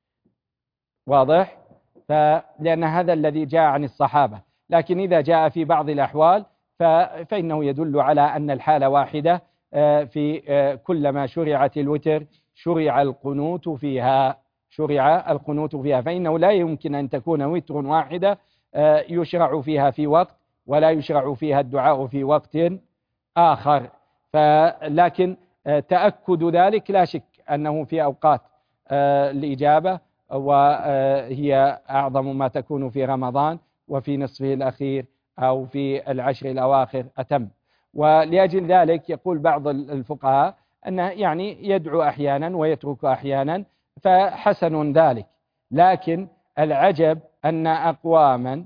واضح؟ فلأن هذا الذي جاء عن الصحابة، لكن إذا جاء في بعض الأحوال فإنه يدل على أن الحالة واحدة في كلما شرعت الوتر شرع القنوت فيها، شرع القنوت فيها، فإنه لا يمكن أن تكون وتر واحدة يشرع فيها في وقت ولا يشرع فيها الدعاء في وقت آخر. لكن تأكد ذلك لا شك أنه في أوقات الإجابة، وهي أعظم ما تكون في رمضان وفي نصفه الأخير أو في العشر الأواخر أتم. ولأجل ذلك يقول بعض الفقهاء أنه يعني يدعو أحيانا ويترك أحيانا، فحسن ذلك. لكن العجب أن أقواما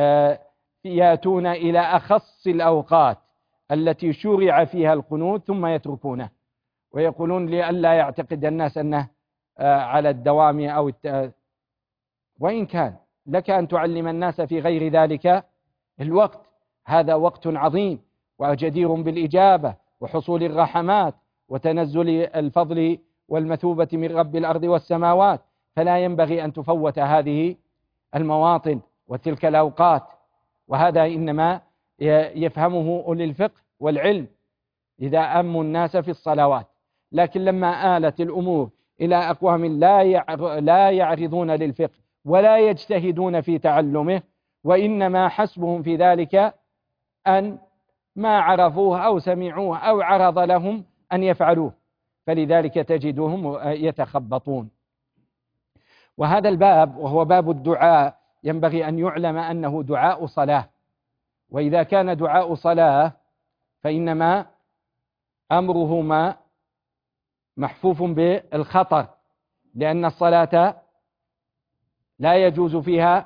يأتون إلى أخص الأوقات التي شرع فيها القنوت ثم يتركونه، ويقولون لئلا يعتقد الناس أنه على الدوام أو الت... وإن كان لك أن تعلم الناس في غير ذلك الوقت، هذا وقت عظيم وجدير بالإجابة وحصول الرحمات وتنزل الفضل والمثوبة من رب الأرض والسماوات، فلا ينبغي أن تفوت هذه المواطن وتلك الأوقات. وهذا إنما يفهمه أولي الفقه والعلم إذا أموا الناس في الصلوات. لكن لما آلت الأمور إلى أقوام لا يعرضون للفقه ولا يجتهدون في تعلمه، وإنما حسبهم في ذلك أن ما عرفوه أو سمعوه أو عرض لهم أن يفعلوه، فلذلك تجدهم يتخبطون. وهذا الباب وهو باب الدعاء ينبغي أن يعلم أنه دعاء صلاة، وإذا كان دعاء صلاة فإنما أمرهما محفوف بالخطر، لأن الصلاة لا يجوز فيها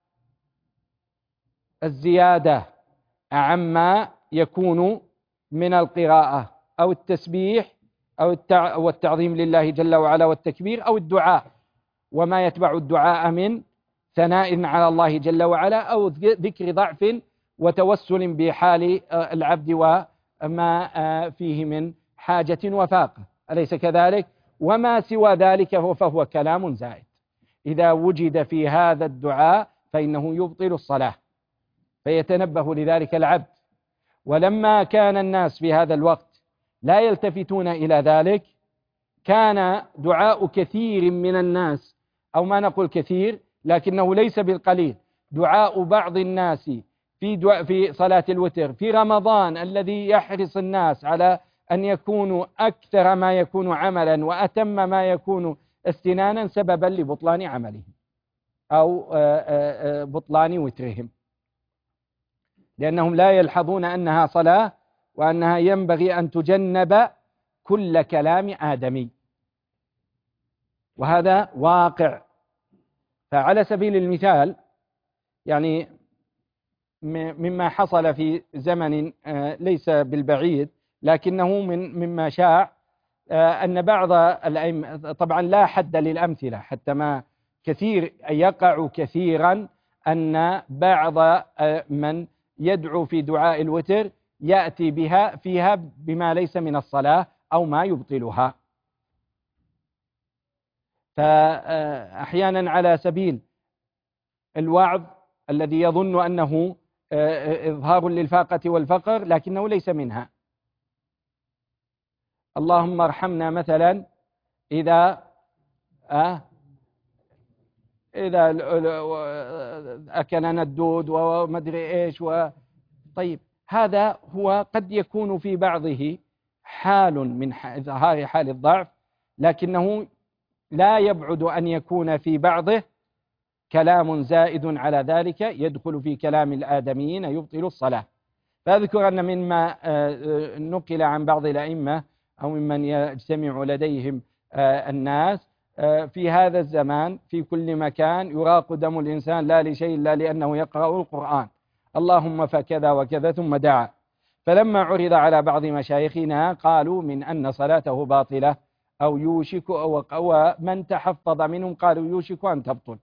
الزيادة عما يكون من القراءة أو التسبيح أو التعظيم لله جل وعلا والتكبير أو الدعاء وما يتبع الدعاء من ثناء على الله جل وعلا أو ذكر ضعف وتوسل بحال العبد وما فيه من حاجة وفاقة، أليس كذلك؟ وما سوى ذلك فهو كلام زائد إذا وجد في هذا الدعاء فإنه يبطل الصلاة، فيتنبه لذلك العبد. ولما كان الناس في هذا الوقت لا يلتفتون إلى ذلك، كان دعاء كثير من الناس، أو ما نقول كثير لكنه ليس بالقليل، دعاء بعض الناس في دعاء في صلاة الوتر في رمضان الذي يحرص الناس على أن يكونوا أكثر ما يكون عملا وأتم ما يكون استنانا سببا لبطلان عملهم أو بطلان وترهم، لأنهم لا يلحظون أنها صلاة وأنها ينبغي أن تجنب كل كلام آدمي، وهذا واقع. فعلى سبيل المثال يعني مما حصل في زمن ليس بالبعيد لكنه من مما شاع أن بعض الأئمة، طبعا لا حد للأمثلة حتى ما كثير يقع كثيرا أن بعض من يدعو في دعاء الوتر يأتي بها فيها بما ليس من الصلاة أو ما يبطلها. فأحيانا على سبيل الوعظ الذي يظن أنه إظهار للفاقة والفقر لكنه ليس منها. اللهم ارحمنا مثلا إذا أه إذا أكلنا الدود ومدري إيش و... طيب هذا هو قد يكون في بعضه حال من إظهار حال الضعف، لكنه لا يبعد أن يكون في بعضه كلام زائد على ذلك يدخل في كلام الآدميين يبطل الصلاة. فأذكر أن مما نقل عن بعض الأئمة أو ممن يجتمع لديهم الناس في هذا الزمان في كل مكان يراق دم الإنسان لا لشيء إلا لأنه يقرأ القرآن، اللهم فكذا وكذا، ثم دعا. فلما عرض على بعض مشايخنا قالوا من أن صلاته باطلة أو يوشك، ومن تحفظ منهم قالوا يوشك أن تبطل.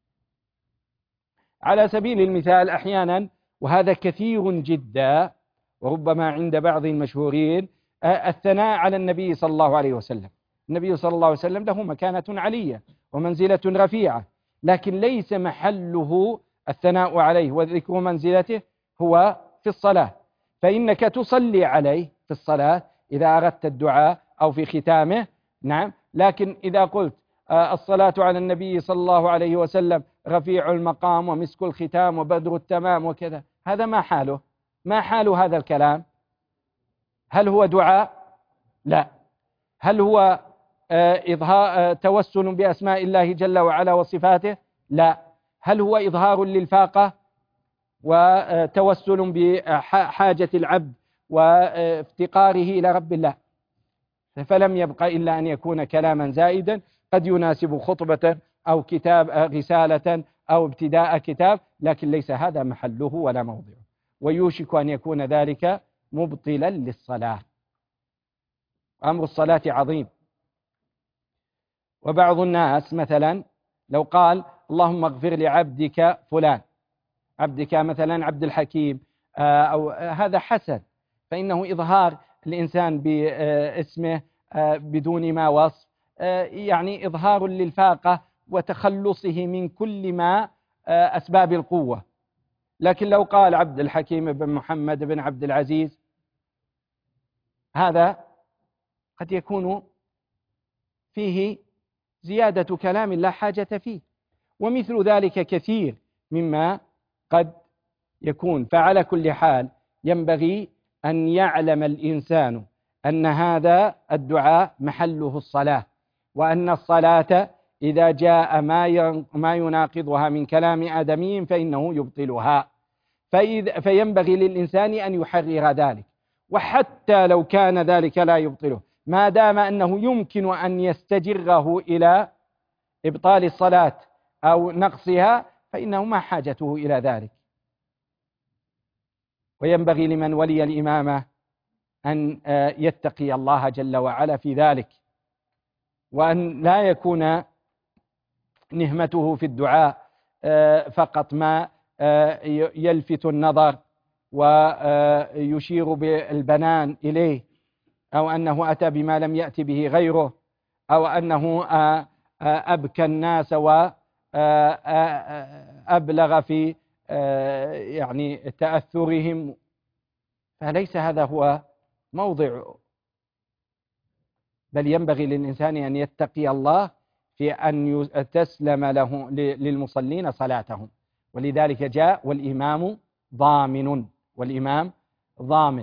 على سبيل المثال أحيانا، وهذا كثير جدا وربما عند بعض المشهورين، الثناء على النبي صلى الله عليه وسلم. النبي صلى الله عليه وسلم له مكانة علية ومنزلة رفيعة، لكن ليس محله الثناء عليه وذكر منزلته هو في الصلاة. فإنك تصلي عليه في الصلاة إذا أردت الدعاء أو في ختامه، نعم، لكن إذا قلت الصلاة على النبي صلى الله عليه وسلم رفيع المقام ومسك الختام وبدر التمام وكذا، هذا ما حاله؟ ما حال هذا الكلام؟ هل هو دعاء؟ لا. هل هو إظهار توسل بأسماء الله جل وعلا وصفاته؟ لا. هل هو إظهار للفاقة وتوسل بحاجة العبد وافتقاره إلى رب الله؟ فلم يبقى إلا أن يكون كلاما زائدا قد يناسب خطبة أو كتاب رسالة أو ابتداء كتاب، لكن ليس هذا محله ولا موضعه، ويوشك أن يكون ذلك مبطلا للصلاة. أمر الصلاة عظيم. وبعض الناس مثلا لو قال اللهم اغفر لعبدك فلان، عبدك مثلا عبد الحكيم، أو هذا حسن، فإنه إظهار الإنسان باسمه بدون ما وصف، يعني إظهار للفاقة وتخلصه من كل ما أسباب القوة. لكن لو قال عبد الحكيم بن محمد بن عبد العزيز، هذا قد يكون فيه زيادة كلام لا حاجة فيه، ومثل ذلك كثير مما قد يكون. فعلى كل حال ينبغي أن يعلم الإنسان أن هذا الدعاء محله الصلاة، وأن الصلاة إذا جاء ما يناقضها من كلام آدمي فإنه يبطلها، فينبغي للإنسان أن يحرر ذلك. وحتى لو كان ذلك لا يبطله، ما دام أنه يمكن أن يستجره إلى إبطال الصلاة أو نقصها، فإنه ما حاجته إلى ذلك. وينبغي لمن ولي الإمامة أن يتقي الله جل وعلا في ذلك، وأن لا يكون نهمته في الدعاء فقط ما يلفت النظر ويشير بالبنان إليه، أو أنه أتى بما لم يأتي به غيره، أو أنه أبكى الناس وأبلغ في يعني تأثرهم، فليس هذا هو موضع. بل ينبغي للإنسان أن يتقي الله في أن تسلم له للمصلين صلاتهم. ولذلك جاء والإمام ضامن، والإمام ضامن.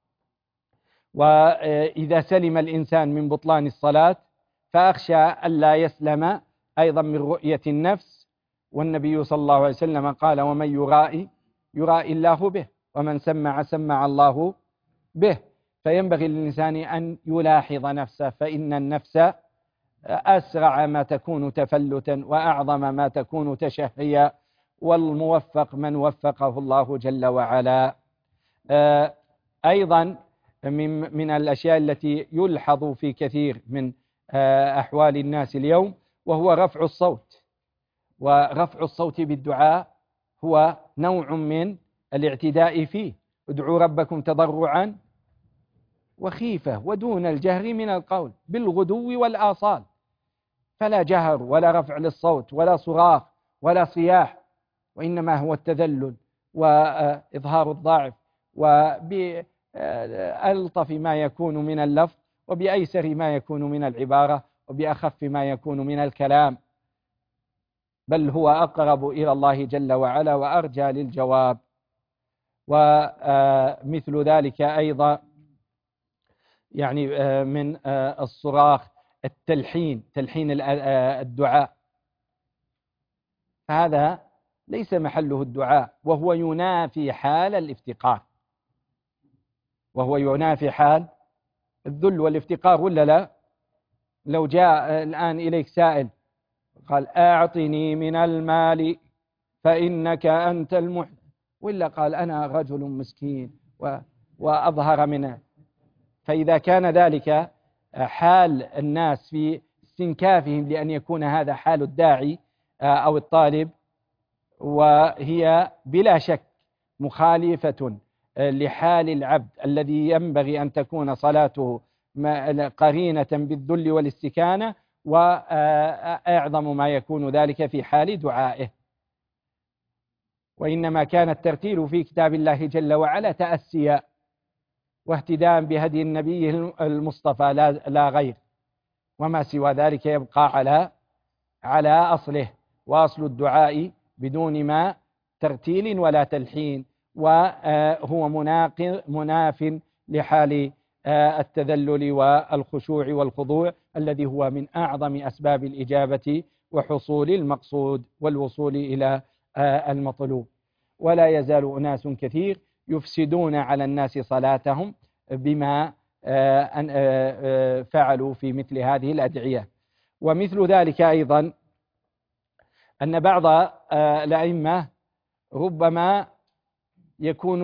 وإذا سلم الإنسان من بطلان الصلاة فأخشى ألا يسلم أيضا من رؤية النفس، والنبي صلى الله عليه وسلم قال ومن يرائي يرائي الله به، ومن سمع سمع الله به. فينبغي للإنسان أن يلاحظ نفسه، فإن النفس أسرع ما تكون تفلتا وأعظم ما تكون تشهيا، والموفق من وفقه الله جل وعلا. أيضا من من الأشياء التي يلحظ في كثير من أحوال الناس اليوم وهو رفع الصوت. ورفع الصوت بالدعاء هو نوع من الاعتداء فيه. ادعوا ربكم تضرعا وخيفة ودون الجهر من القول بالغدو والآصال، فلا جهر ولا رفع للصوت ولا صراخ ولا صياح، وإنما هو التذلل وإظهار الضعف، وبألطف ما يكون من اللفظ، وبأيسر ما يكون من العبارة، وبأخف ما يكون من الكلام، بل هو أقرب إلى الله جل وعلا وأرجى للجواب. ومثل ذلك أيضا يعني من الصراخ التلحين، تلحين الدعاء، هذا ليس محله الدعاء، وهو ينافي حال الافتقار، وهو ينافي حال الذل والافتقار، ولا لا؟ لو جاء الآن إليك سائل قال أعطني من المال فإنك أنت المحسن، وإلا قال أنا رجل مسكين وأظهر منه، فإذا كان ذلك حال الناس في استنكافهم لأن يكون هذا حال الداعي أو الطالب، وهي بلا شك مخالفة لحال العبد الذي ينبغي أن تكون صلاته قرينة بالذل والاستكانة، وأعظم ما يكون ذلك في حال دعائه. وإنما كان الترتيل في كتاب الله جل وعلا تأسيا واهتداء بهدي النبي المصطفى لا غير، وما سوى ذلك يبقى على على أصله، وأصل الدعاء بدون ما ترتيل ولا تلحين، وهو مناف لحال التذلل والخشوع والخضوع الذي هو من أعظم أسباب الإجابة وحصول المقصود والوصول إلى المطلوب. ولا يزال أناس كثير يفسدون على الناس صلاتهم بما فعلوا في مثل هذه الأدعية. ومثل ذلك أيضا أن بعض الأئمة ربما يكون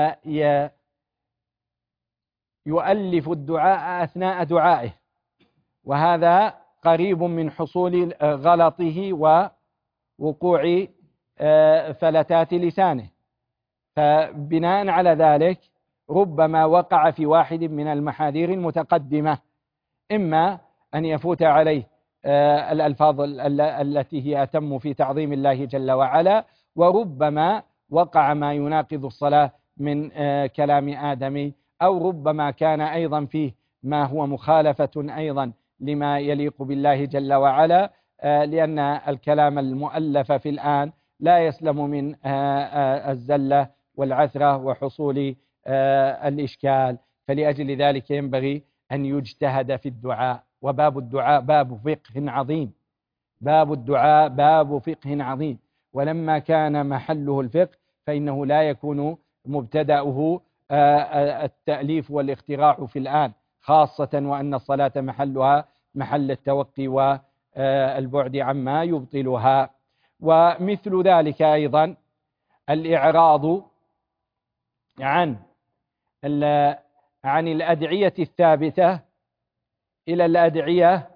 يؤلف الدعاء أثناء دعائه، وهذا قريب من حصول غلطه ووقوع فلتات لسانه، فبناء على ذلك ربما وقع في واحد من المحاذير المتقدمة، إما أن يفوت عليه الألفاظ التي هي أتم في تعظيم الله جل وعلا، وربما وقع ما يناقض الصلاة من كلام آدمي، أو ربما كان أيضا فيه ما هو مخالفة أيضا لما يليق بالله جل وعلا، لأن الكلام المؤلف في الآن لا يسلم من الزلة والعثرة وحصول الإشكال، فلأجل ذلك ينبغي أن يجتهد في الدعاء. وباب الدعاء باب فقه عظيم، باب الدعاء باب فقه عظيم، ولما كان محله الفقه فإنه لا يكون مبتدأه التأليف والاختراع في الآن، خاصة وأن الصلاة محلها محل التوقي والبعد عما يبطلها. ومثل ذلك أيضا الإعراض عن عن الأدعية الثابتة إلى الأدعية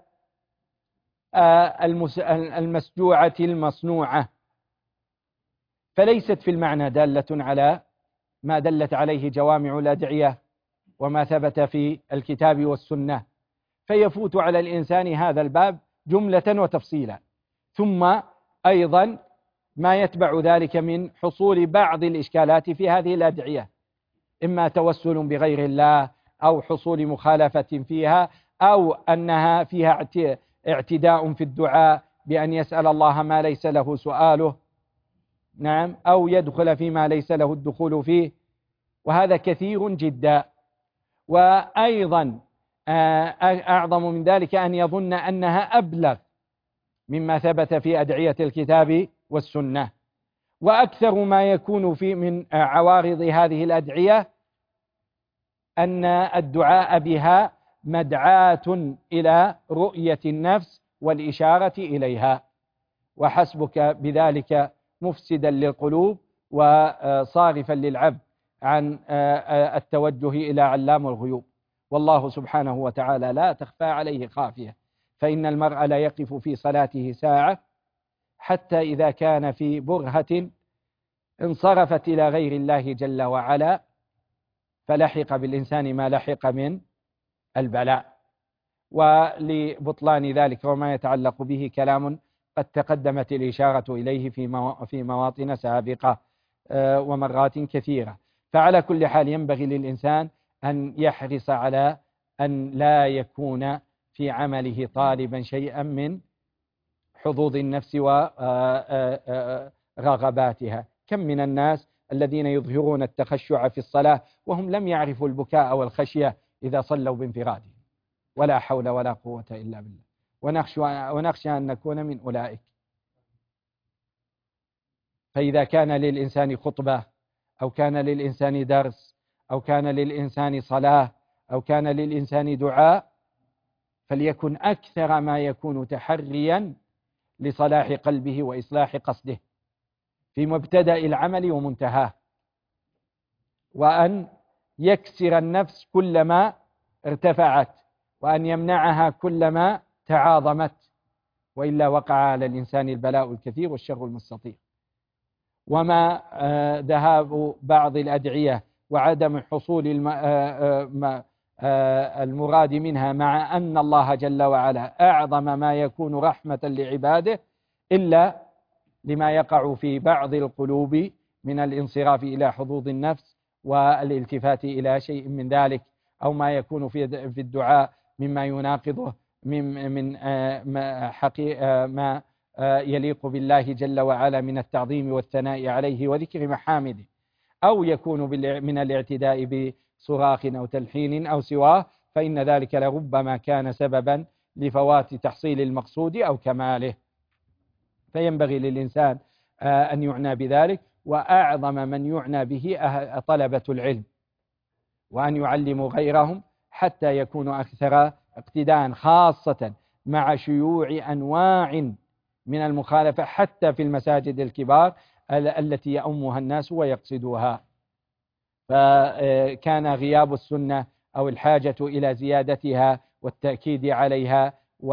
المسجوعة المصنوعة، فليست في المعنى دالة على ما دلت عليه جوامع الأدعية وما ثبت في الكتاب والسنة، فيفوت على الإنسان هذا الباب جملة وتفصيلا، ثم أيضا ما يتبع ذلك من حصول بعض الإشكالات في هذه الأدعية، إما توسل بغير الله، أو حصول مخالفة فيها، أو أنها فيها اعتداء في الدعاء بأن يسأل الله ما ليس له سؤاله، نعم، أو يدخل فيما ليس له الدخول فيه، وهذا كثير جدا. وأيضا أعظم من ذلك أن يظن أنها أبلغ مما ثبت في أدعية الكتاب والسنة. وأكثر ما يكون في من عوارض هذه الأدعية أن الدعاء بها مدعاة إلى رؤية النفس والإشارة إليها، وحسبك بذلك مفسدا للقلوب وصارفا للعبد عن التوجه إلى علام الغيوب. والله سبحانه وتعالى لا تخفى عليه خافية، فإن المرء لا يقف في صلاته ساعة حتى إذا كان في برهة انصرفت إلى غير الله جل وعلا، فلحق بالإنسان ما لحق من البلاء. ولبطلان ذلك وما يتعلق به كلام قد تقدمت الإشارة إليه في مواطن سابقة ومرات كثيرة. فعلى كل حال ينبغي للإنسان أن يحرص على أن لا يكون في عمله طالبا شيئا من حظوظ النفس ورغباتها. كم من الناس الذين يظهرون التخشع في الصلاة وهم لم يعرفوا البكاء والخشية إذا صلوا بانفرادهم، ولا حول ولا قوة إلا بالله، ونخشى, ونخشى أن نكون من أولئك. فإذا كان للإنسان خطبة، أو كان للإنسان درس، أو كان للإنسان صلاة، أو كان للإنسان دعاء، فليكن أكثر ما يكون تحريا لصلاح قلبه وإصلاح قصده في مبتدأ العمل ومنتهاه، وأن يكسر النفس كلما ارتفعت، وأن يمنعها كلما تعاظمت، وإلا وقع على الإنسان البلاء الكثير والشر المستطير. وما ذهاب بعض الأدعية وعدم حصول المراد منها، مع أن الله جل وعلا أعظم ما يكون رحمة لعباده، إلا لما يقع في بعض القلوب من الانصراف إلى حظوظ النفس والالتفات إلى شيء من ذلك، أو ما يكون في الدعاء مما يناقضه من من ما يليق بالله جل وعلا من التعظيم والثناء عليه وذكر محامده، أو يكون من الاعتداء بصراخ أو تلحين أو سواه، فإن ذلك لربما كان سببا لفوات تحصيل المقصود أو كماله. فينبغي للإنسان أن يعنى بذلك، وأعظم من يعنى به طلبة العلم، وأن يعلموا غيرهم حتى يكونوا أكثر اقتداء، خاصة مع شيوع أنواع من المخالفة حتى في المساجد الكبار التي يؤمها الناس ويقصدوها. فكان غياب السنة أو الحاجة إلى زيادتها والتأكيد عليها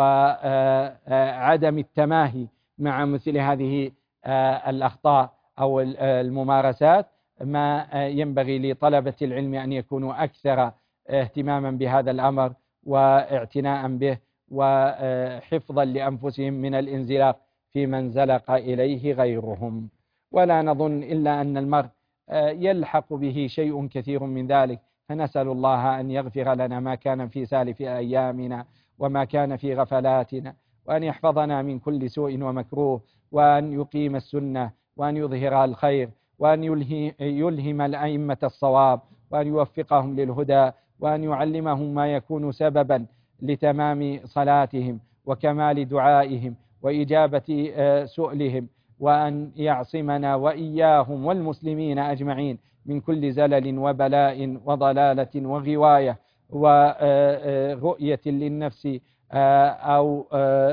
وعدم التماهي مع مثل هذه الأخطاء أو الممارسات ما ينبغي لطلبة العلم أن يكونوا أكثر اهتماما بهذا الأمر واعتناء به، وحفظا لأنفسهم من الانزلاق في من زلق إليه غيرهم. ولا نظن إلا أن المرء يلحق به شيء كثير من ذلك، فنسأل الله أن يغفر لنا ما كان في سالف أيامنا وما كان في غفلاتنا، وأن يحفظنا من كل سوء ومكروه، وأن يقيم السنة، وأن يظهر الخير، وأن يلهم الأئمة الصواب، وأن يوفقهم للهدى، وأن يعلمهم ما يكون سببا لتمام صلاتهم وكمال دعائهم وإجابة سؤلهم، وأن يعصمنا وإياهم والمسلمين أجمعين من كل زلل وبلاء وضلالة وغواية ورؤية للنفس أو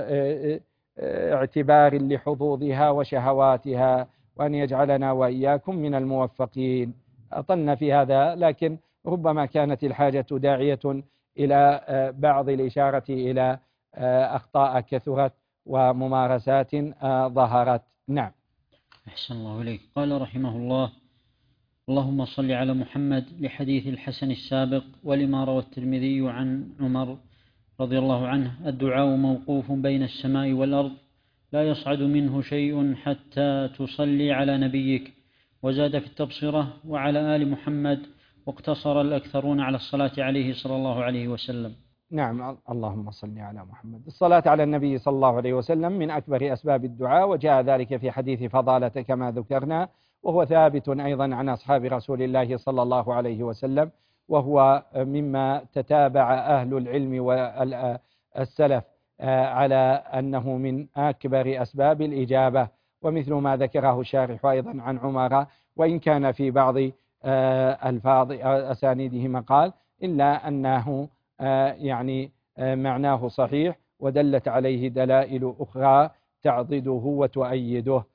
اعتبار لحظوظها وشهواتها، وأن يجعلنا وإياكم من الموفقين. أطلنا في هذا، لكن ربما كانت الحاجة داعية إلى بعض الإشارة إلى أخطاء كثرت وممارسات ظهرت. نعم. أحسن الله إليك. قال رحمه الله: اللهم صل على محمد، لحديث الحسن السابق ولما روى الترمذي عن عمر رضي الله عنه: الدعاء موقوف بين السماء والأرض، لا يصعد منه شيء حتى تصلي على نبيك. وزاد في التبصرة: وعلى آل محمد، واقتصر الأكثرون على الصلاة عليه صلى الله عليه وسلم. نعم. اللهم صل على محمد. الصلاة على النبي صلى الله عليه وسلم من أكبر أسباب الدعاء، وجاء ذلك في حديث فضالة كما ذكرنا، وهو ثابت أيضا عن أصحاب رسول الله صلى الله عليه وسلم، وهو مما تتابع أهل العلم والسلف على أنه من أكبر أسباب الإجابة، ومثل ما ذكره الشارح أيضا عن عمر، وإن كان في بعض ألفاظ أسانيده مقال، إلا أنه يعني معناه صحيح، ودلت عليه دلائل أخرى تعضده وتؤيده.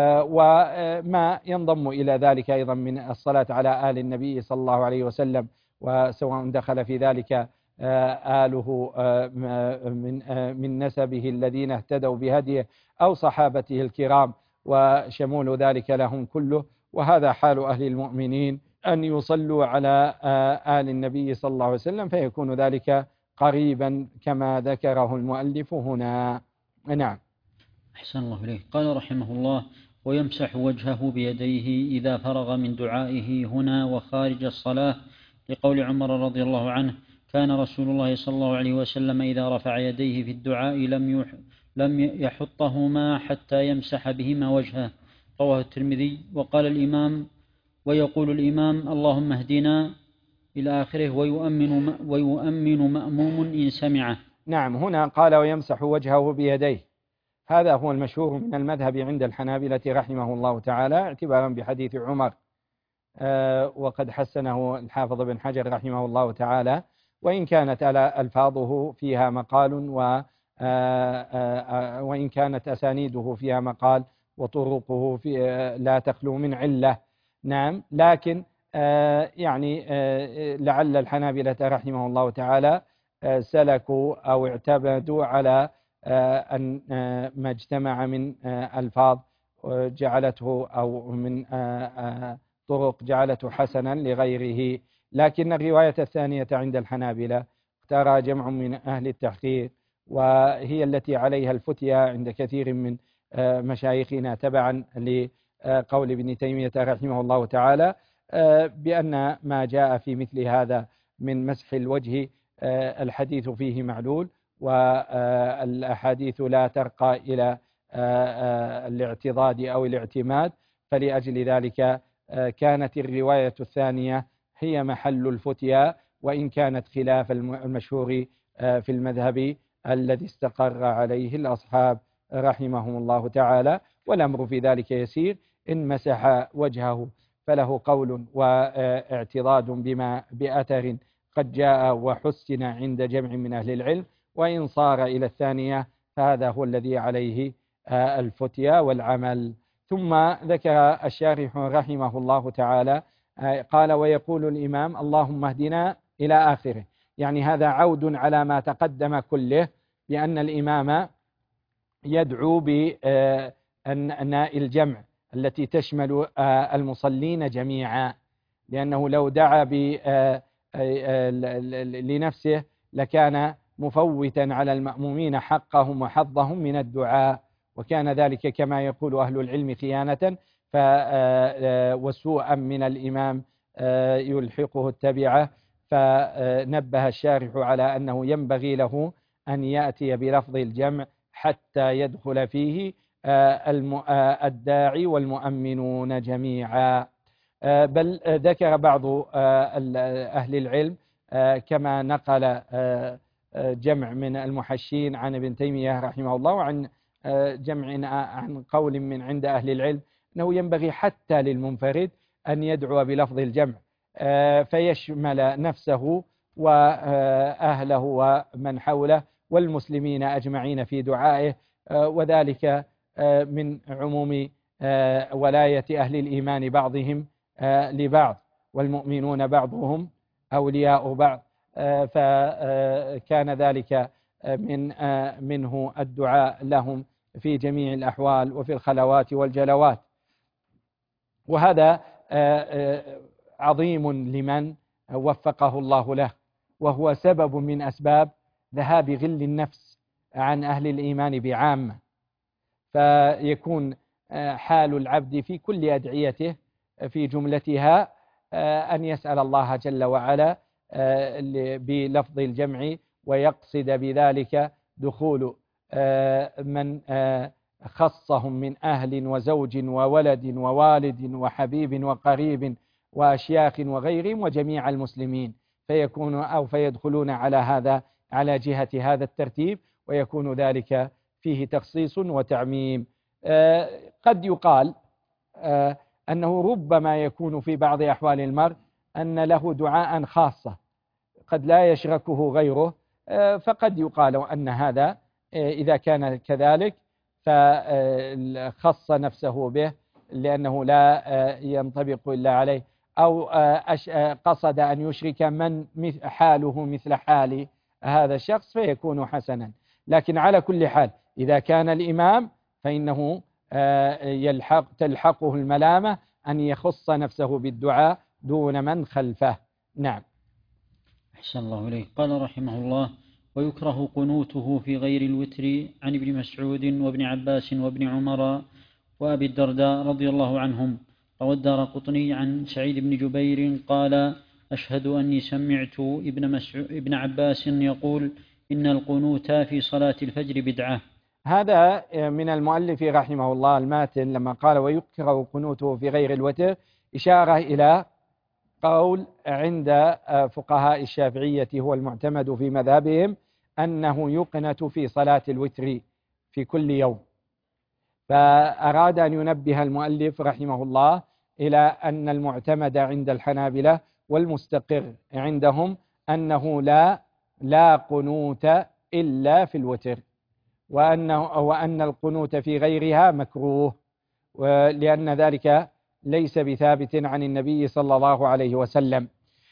وما ينضم إلى ذلك أيضا من الصلاة على آل النبي صلى الله عليه وسلم، وسواء دخل في ذلك آله من من نسبه الذين اهتدوا بهديه أو صحابته الكرام، وشمول ذلك لهم كله. وهذا حال أهل المؤمنين، أن يصلوا على آل النبي صلى الله عليه وسلم، فيكون ذلك قريبا كما ذكره المؤلف هنا. نعم. أحسن الله إليه. قال رحمه الله: ويمسح وجهه بيديه إذا فرغ من دعائه هنا وخارج الصلاة، لقول عمر رضي الله عنه: كان رسول الله صلى الله عليه وسلم إذا رفع يديه في الدعاء لم لم يحطهما حتى يمسح بهما وجهه. رواه الترمذي. وقال الإمام ويقول الإمام: اللهم اهدنا إلى آخره، ويؤمن ويؤمن مأموم إن سمعه. نعم. هنا قال ويمسح وجهه بيديه، هذا هو المشهور من المذهب عند الحنابلة رحمه الله تعالى، اعتبارا بحديث عمر، أه وقد حسنه الحافظ بن حجر رحمه الله تعالى، وإن كانت ألفاظه فيها مقال و وإن كانت أسانيده فيها مقال وطرقه في لا تخلو من علة. نعم، لكن يعني لعل الحنابلة رحمه الله تعالى سلكوا أو اعتمدوا على أن ما اجتمع من ألفاظ جعلته أو من طرق جعلته حسنا لغيره. لكن الرواية الثانية عند الحنابلة اختارها جمع من أهل التحقيق، وهي التي عليها الفتية عند كثير من مشايخنا تبعا لقول ابن تيمية رحمه الله تعالى، بأن ما جاء في مثل هذا من مسح الوجه الحديث فيه معلول، والأحاديث لا ترقى إلى الاعتضاد أو الاعتماد، فلأجل ذلك كانت الرواية الثانية هي محل الفتيا، وإن كانت خلاف المشهور في المذهب الذي استقر عليه الأصحاب رحمهم الله تعالى. والأمر في ذلك يسير، إن مسح وجهه فله قول واعتضاد بما بأثر قد جاء وحسن عند جمع من أهل العلم، وإن صار إلى الثانية فهذا هو الذي عليه الفتيا والعمل. ثم ذكر الشارح رحمه الله تعالى قال: ويقول الإمام اللهم اهدنا إلى آخره، يعني هذا عود على ما تقدم كله، بأن الإمام يدعو بأناء الجمع التي تشمل المصلين جميعا، لأنه لو دعا لنفسه لكان مفوتا على المأمومين حقهم وحظهم من الدعاء، وكان ذلك كما يقول أهل العلم خيانة وسوءا من الإمام يلحقه التبعة. فنبه الشارح على أنه ينبغي له أن يأتي بلفظ الجمع حتى يدخل فيه الداعي والمؤمنون جميعا. بل ذكر بعض أهل العلم كما نقل جمع من المحشين عن ابن تيمية رحمه الله، وعن جمع عن قول من عند أهل العلم أنه ينبغي حتى للمنفرد أن يدعو بلفظ الجمع فيشمل نفسه وأهله ومن حوله والمسلمين أجمعين في دعائه، وذلك من عموم ولاية أهل الإيمان بعضهم لبعض، والمؤمنون بعضهم أولياء بعض، فكان ذلك من منه الدعاء لهم في جميع الأحوال وفي الخلوات والجلوات. وهذا عظيم لمن وفقه الله له، وهو سبب من أسباب ذهاب غل النفس عن أهل الإيمان بعامة، فيكون حال العبد في كل أدعيته في جملتها أن يسأل الله جل وعلا بلفظ الجمع، ويقصد بذلك دخول من خصهم من أهل وزوج وولد ووالد وحبيب وقريب وأشياخ وغيرهم وجميع المسلمين، فيكون أو فيدخلون على هذا على جهة هذا الترتيب، ويكون ذلك فيه تخصيص وتعميم. قد يقال أنه ربما يكون في بعض أحوال المرء أن له دعاء خاصة قد لا يشركه غيره، فقد يقال أن هذا إذا كان كذلك فخص نفسه به لأنه لا ينطبق إلا عليه، أو قصد أن يشرك من حاله مثل حال هذا الشخص فيكون حسنا. لكن على كل حال إذا كان الإمام فإنه يلحق تلحقه الملامة أن يخص نفسه بالدعاء دون من خلفه. نعم. أحسن الله إليك. قال رحمه الله: ويكره قنوته في غير الوتر عن ابن مسعود وابن عباس وابن عمر وأبي الدرداء رضي الله عنهم. روى الدارقطني عن سعيد بن جبير قال: أشهد أني سمعت ابن, مسعود ابن عباس يقول: إن القنوت في صلاة الفجر بدعة. هذا من المؤلف رحمه الله الماتن لما قال ويكره قنوته في غير الوتر، إشارة إلى قول عند فقهاء الشافعية هو المعتمد في مذهبهم أنه يقنت في صلاة الوتر في كل يوم. فأراد أن ينبه المؤلف رحمه الله إلى أن المعتمد عند الحنابلة والمستقر عندهم أنه لا لا قنوت إلا في الوتر، وأنه وأن القنوت في غيرها مكروه، لأن ذلك ليس بثابت عن النبي صلى الله عليه وسلم.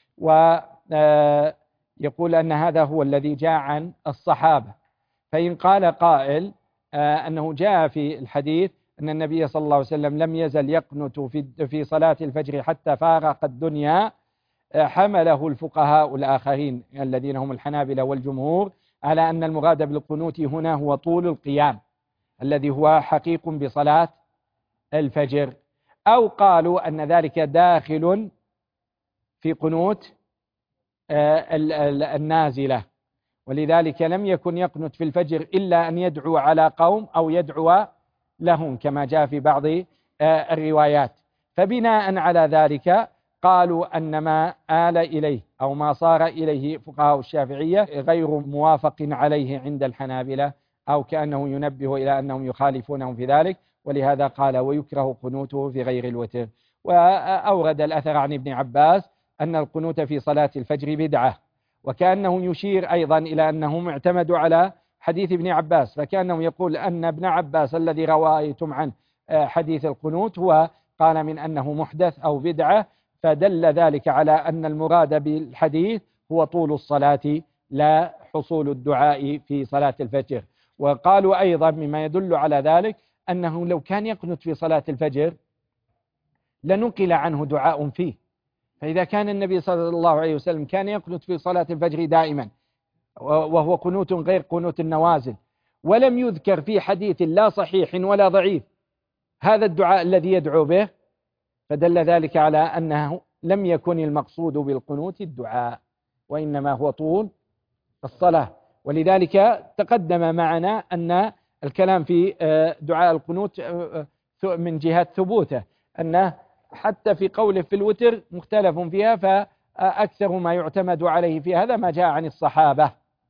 ويقول أن هذا هو الذي جاء عن الصحابة. فإن قال قائل أنه جاء في الحديث أن النبي صلى الله عليه وسلم لم يزل يقنت في في صلاة الفجر حتى فارق الدنيا، حمله الفقهاء الآخرين الذين هم الحنابلة والجمهور على أن المراد بالقنوت هنا هو طول القيام الذي هو حقيق بصلاة الفجر، أو قالوا أن ذلك داخل في قنوت النازلة، ولذلك لم يكن يقنت في الفجر إلا أن يدعو على قوم أو يدعو لهم كما جاء في بعض الروايات. فبناء على ذلك قالوا أن ما آل إليه أو ما صار إليه فقهاء الشافعية غير موافق عليه عند الحنابلة، أو كأنه ينبه إلى أنهم يخالفونهم في ذلك، ولهذا قال ويكره قنوته في غير الوتر. وأورد الأثر عن ابن عباس أن القنوت في صلاة الفجر بدعة، وكأنه يشير أيضا إلى أنهم اعتمدوا على حديث ابن عباس، فكأنه يقول أن ابن عباس الذي روايتم عنه حديث القنوت هو قال من أنه محدث أو بدعة، فدل ذلك على أن المراد بالحديث هو طول الصلاة لا حصول الدعاء في صلاة الفجر. وقالوا أيضا مما يدل على ذلك أنه لو كان يقنت في صلاة الفجر لنقل عنه دعاء فيه، فإذا كان النبي صلى الله عليه وسلم كان يقنت في صلاة الفجر دائما وهو قنوت غير قنوت النوازل، ولم يذكر في حديث لا صحيح ولا ضعيف هذا الدعاء الذي يدعو به، فدل ذلك على أنه لم يكن المقصود بالقنوت الدعاء، وإنما هو طول الصلاة. ولذلك تقدم معنا أن الكلام في دعاء القنوت من جهة ثبوته، أنه حتى في قوله في الوتر مختلف فيها، فأكثر ما يعتمد عليه في هذا ما جاء عن الصحابة،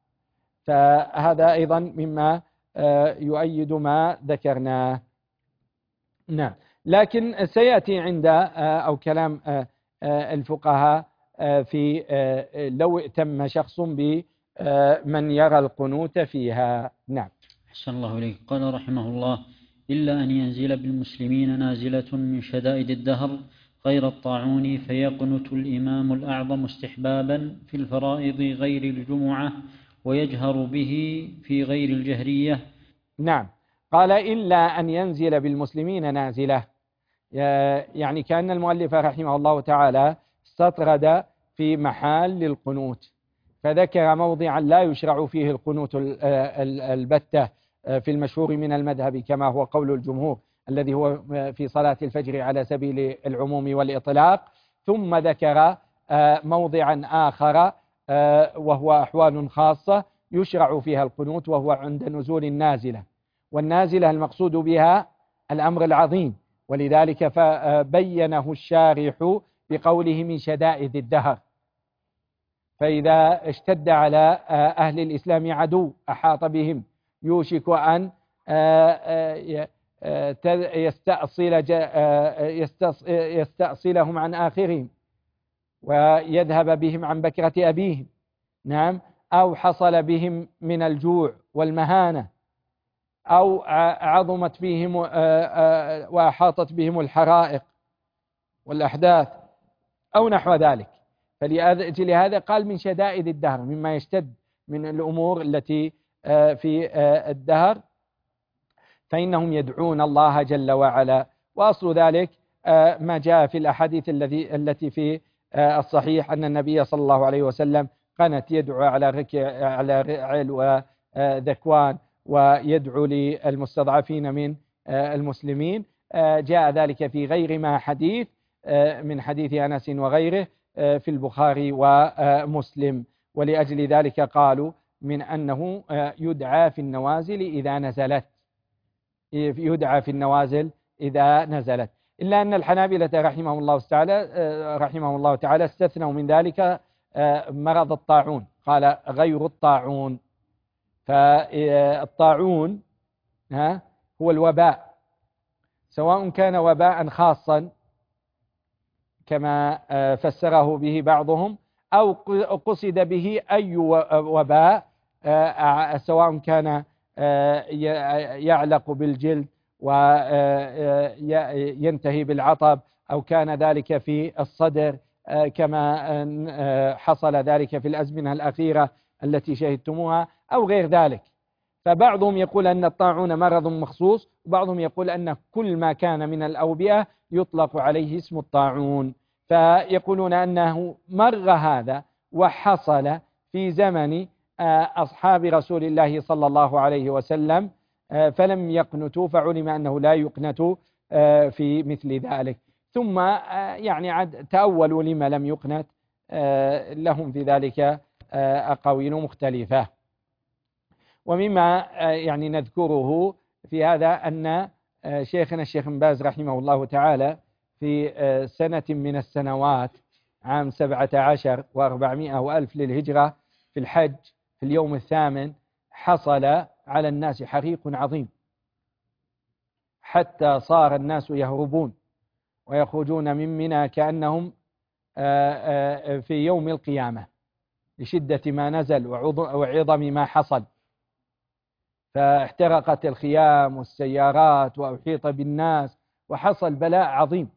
فهذا أيضا مما يؤيد ما ذكرناه. نعم، لكن سيأتي عند أو كلام الفقهاء في لو ائتم شخص بمن يرى القنوت فيها. نعم. أحسن الله إليك. قال رحمه الله: إلا أن ينزل بالمسلمين نازلة من شدائد الدهر غير الطاعون فيقنت الإمام الأعظم استحبابا في الفرائض غير الجمعة ويجهر به في غير الجهرية. نعم، قال إلا أن ينزل بالمسلمين نازلة، يعني كأن المؤلف رحمه الله تعالى استطرد في محال للقنوت، فذكر موضعا لا يشرع فيه القنوت البتة في المشهور من المذهب كما هو قول الجمهور الذي هو في صلاة الفجر على سبيل العموم والإطلاق، ثم ذكر موضعا آخر وهو أحوال خاصة يشرع فيها القنوت، وهو عند نزول النازلة، والنازلة المقصود بها الأمر العظيم، ولذلك فبينه الشارح بقوله من شدائد الدهر. فإذا اشتد على أهل الإسلام عدو أحاط بهم يوشك أن يستأصل يستأصلهم عن آخرهم ويذهب بهم عن بكرة أبيهم، نعم، أو حصل بهم من الجوع والمهانة، أو عظمت بهم وأحاطت بهم الحرائق والأحداث أو نحو ذلك. فلأجل هذا قال من شدائد الدهر، مما يشتد من الأمور التي في الدهر، فإنهم يدعون الله جل وعلا. وأصل ذلك ما جاء في الأحاديث التي التي في الصحيح أن النبي صلى الله عليه وسلم كانت يدعو على ركع على رعل وذكوان، ويدعو للمستضعفين من المسلمين. جاء ذلك في غير ما حديث من حديث أنس وغيره في البخاري ومسلم، ولأجل ذلك قالوا من أنه يدعى في النوازل إذا نزلت يدعى في النوازل إذا نزلت إلا أن الحنابلة رحمهم الله تعالى رحمهم الله تعالى استثنوا من ذلك مرض الطاعون، قال غير الطاعون. فالطاعون هو الوباء، سواء كان وباء خاصا كما فسره به بعضهم أو قصد به أي وباء سواء كان يعلق بالجلد وينتهي بالعطب أو كان ذلك في الصدر كما حصل ذلك في الأزمنة الأخيرة التي شهدتموها أو غير ذلك. فبعضهم يقول أن الطاعون مرض مخصوص، وبعضهم يقول أن كل ما كان من الأوبئة يطلق عليه اسم الطاعون. فيقولون أنه مر هذا وحصل في زمن أصحاب رسول الله صلى الله عليه وسلم فلم يقنتوا، فعلم أنه لا يقنت في مثل ذلك. ثم يعني عد تأولوا لما لم يقنت، لهم في ذلك أقاويل مختلفة. ومما يعني نذكره في هذا أن شيخنا الشيخ بن باز رحمه الله تعالى في سنة من السنوات عام سبعة عشر وأربعمائة وألف للهجرة في الحج في اليوم الثامن حصل على الناس حريق عظيم، حتى صار الناس يهربون ويخرجون من منى كأنهم في يوم القيامة لشدة ما نزل وعظم ما حصل. فاحترقت الخيام والسيارات وأحيط بالناس وحصل بلاء عظيم.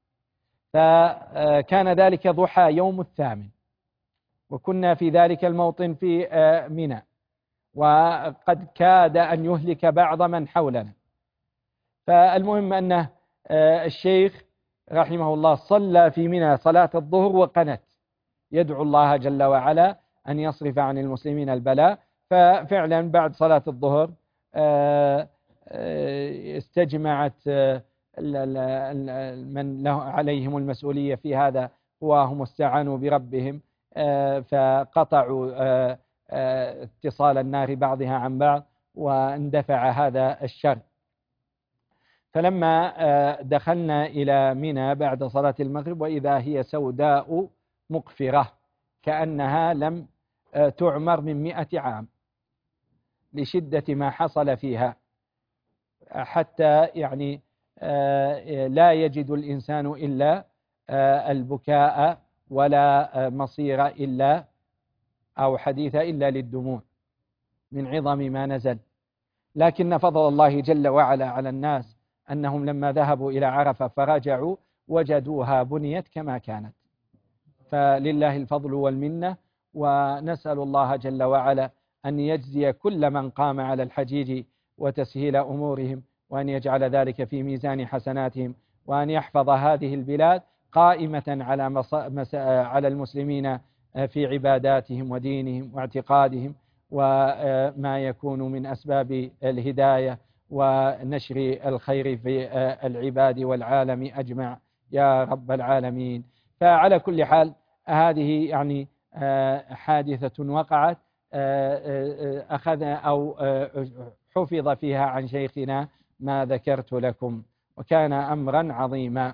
فكان ذلك ضحى يوم الثامن، وكنا في ذلك الموطن في منى، وقد كاد أن يهلك بعض من حولنا. فالمهم أن الشيخ رحمه الله صلى في منى صلاة الظهر وقنت يدعو الله جل وعلا أن يصرف عن المسلمين البلاء. ففعلا بعد صلاة الظهر استجمعت من له عليهم المسؤولية في هذا قواهم واستعانوا بربهم، فقطعوا اتصال النار بعضها عن بعض واندفع هذا الشر. فلما دخلنا إلى منى بعد صلاة المغرب وإذا هي سوداء مقفرة كأنها لم تعمر من مئة عام لشدة ما حصل فيها، حتى يعني لا يجد الإنسان إلا البكاء ولا مصير إلا أو حديث إلا للدموع من عظم ما نزل. لكن فضل الله جل وعلا على الناس أنهم لما ذهبوا إلى عرفة فرجعوا وجدوها بنيت كما كانت، فلله الفضل والمنة. ونسأل الله جل وعلا أن يجزي كل من قام على الحجيج وتسهيل أمورهم، وأن يجعل ذلك في ميزان حسناتهم، وأن يحفظ هذه البلاد قائمة على, مص... مس... على المسلمين في عباداتهم ودينهم واعتقادهم، وما يكون من أسباب الهداية ونشر الخير في العباد والعالم أجمع يا رب العالمين. فعلى كل حال هذه يعني حادثة وقعت أخذ أو حفظ فيها عن شيخنا ما ذكرت لكم، وكان أمرا عظيما.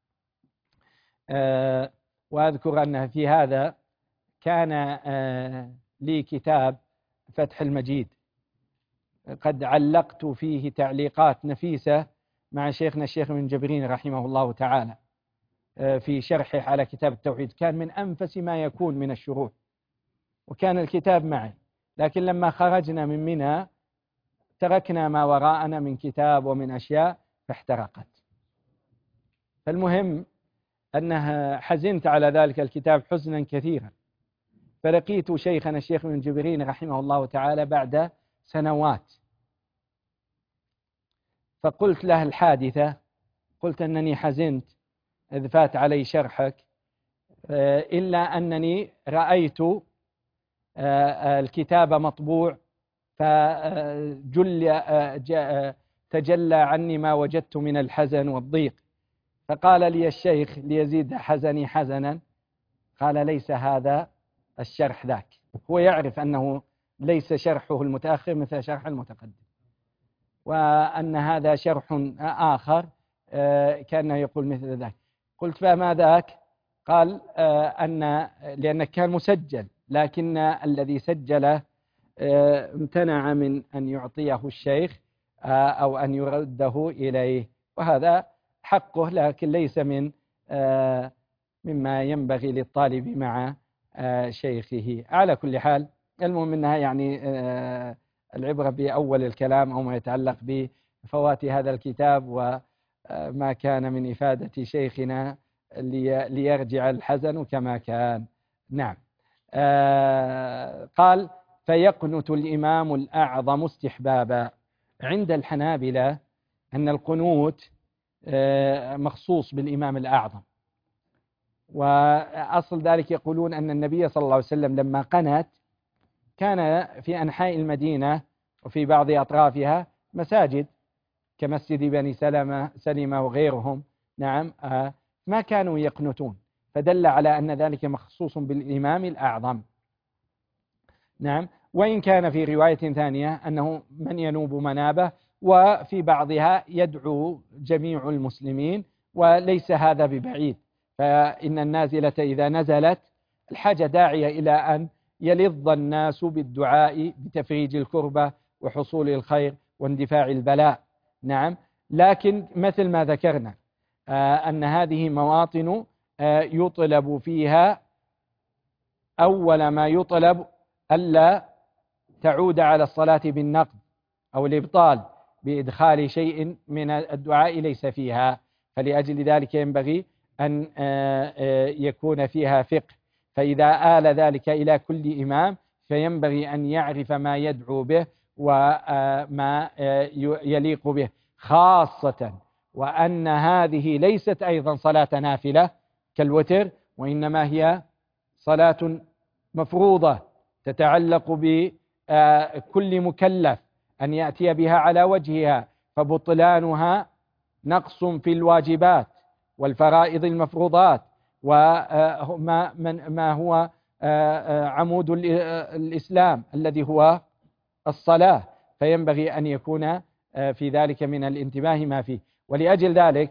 وأذكر أن في هذا كان لي كتاب فتح المجيد قد علقت فيه تعليقات نفيسة مع شيخنا الشيخ ابن جبرين رحمه الله تعالى في شرحه على كتاب التوحيد، كان من أنفس ما يكون من الشروح، وكان الكتاب معي. لكن لما خرجنا من منى تركنا ما وراءنا من كتاب ومن أشياء فاحترقت. فالمهم أنها حزنت على ذلك الكتاب حزنا كثيرا. فلقيت شيخنا الشيخ ابن جبرين رحمه الله تعالى بعد سنوات، فقلت له الحادثة، قلت أنني حزنت إذ فات علي شرحك، إلا أنني رأيت الكتاب مطبوع فجل تجلى عني ما وجدت من الحزن والضيق. فقال لي الشيخ ليزيد حزني حزنا، قال ليس هذا الشرح ذاك. هو يعرف أنه ليس شرحه المتأخر مثل شرح المتقدم، وأن هذا شرح آخر كان يقول مثل ذاك. قلت فما ذاك؟ قال أن لأنه كان مسجل، لكن الذي سجله امتنع من أن يعطيه الشيخ أو أن يرده إليه، وهذا حقه، لكن ليس من مما ينبغي للطالب مع شيخه. على كل حال المهم أنها يعني العبرة بأول الكلام أو ما يتعلق بفوات هذا الكتاب وما كان من إفادة شيخنا ليرجع الحزن كما كان. نعم. قال فيقنت الإمام الأعظم استحبابا. عند الحنابلة أن القنوت مخصوص بالإمام الأعظم، وأصل ذلك يقولون أن النبي صلى الله عليه وسلم لما قنت كان في أنحاء المدينة وفي بعض أطرافها مساجد كمسجد بني سلمة سلمة وغيرهم، نعم، ما كانوا يقنتون، فدل على أن ذلك مخصوص بالإمام الأعظم. نعم. وإن كان في رواية ثانية أنه من ينوب منابه، وفي بعضها يدعو جميع المسلمين، وليس هذا ببعيد، فإن النازلة إذا نزلت الحاجة داعية إلى أن يلظ الناس بالدعاء بتفريج الكربة وحصول الخير واندفاع البلاء. نعم. لكن مثل ما ذكرنا آه أن هذه مواطن آه يطلب فيها أول ما يطلب ألا تعود على الصلاة بالنقد أو الإبطال بإدخال شيء من الدعاء ليس فيها، فلأجل ذلك ينبغي أن يكون فيها فقه. فإذا آل ذلك إلى كل إمام فينبغي أن يعرف ما يدعو به وما يليق به، خاصة وأن هذه ليست أيضا صلاة نافلة كالوتر، وإنما هي صلاة مفروضة تتعلق بكل مكلف أن يأتي بها على وجهها، فبطلانها نقص في الواجبات والفرائض المفروضات وما ما هو عمود الإسلام الذي هو الصلاة، فينبغي أن يكون في ذلك من الانتباه ما فيه. ولأجل ذلك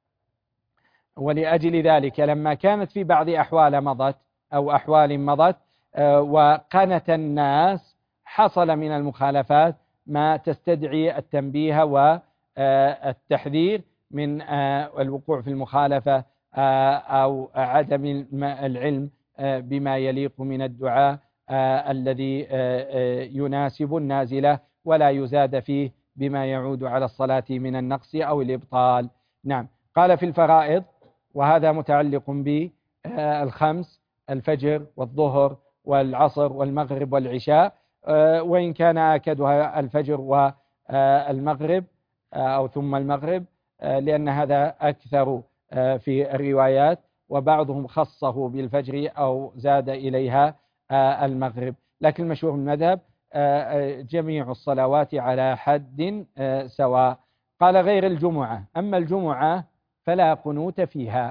ولأجل ذلك لما كانت في بعض أحوال مضت أو أحوال مضت وقنت الناس حصل من المخالفات ما تستدعي التنبيه والتحذير من الوقوع في المخالفة أو عدم العلم بما يليق من الدعاء الذي يناسب النازلة ولا يزاد فيه بما يعود على الصلاة من النقص أو الإبطال. نعم. قال في الفرائض، وهذا متعلق بالخمس: الفجر والظهر والعصر والمغرب والعشاء، وإن كان آكدها الفجر والمغرب أو ثم المغرب، لأن هذا أكثر في الروايات، وبعضهم خصه بالفجر أو زاد إليها المغرب، لكن المشهور من المذهب جميع الصلوات على حد سواء. قال غير الجمعة، أما الجمعة فلا قنوت فيها.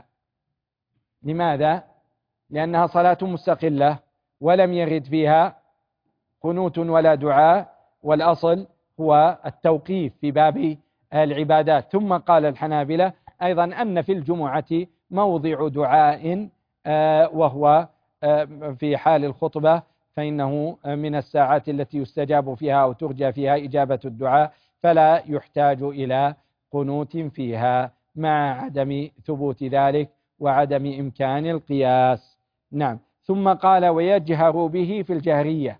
لماذا؟ لأنها صلاة مستقلة ولم يرد فيها قنوت ولا دعاء، والأصل هو التوقيف في باب العبادات. ثم قال الحنابلة أيضا أن في الجمعة موضع دعاء وهو في حال الخطبة، فإنه من الساعات التي يستجاب فيها أو ترجى فيها إجابة الدعاء، فلا يحتاج إلى قنوت فيها مع عدم ثبوت ذلك وعدم إمكان القياس. نعم. ثم قال ويجهر به في الجهرية،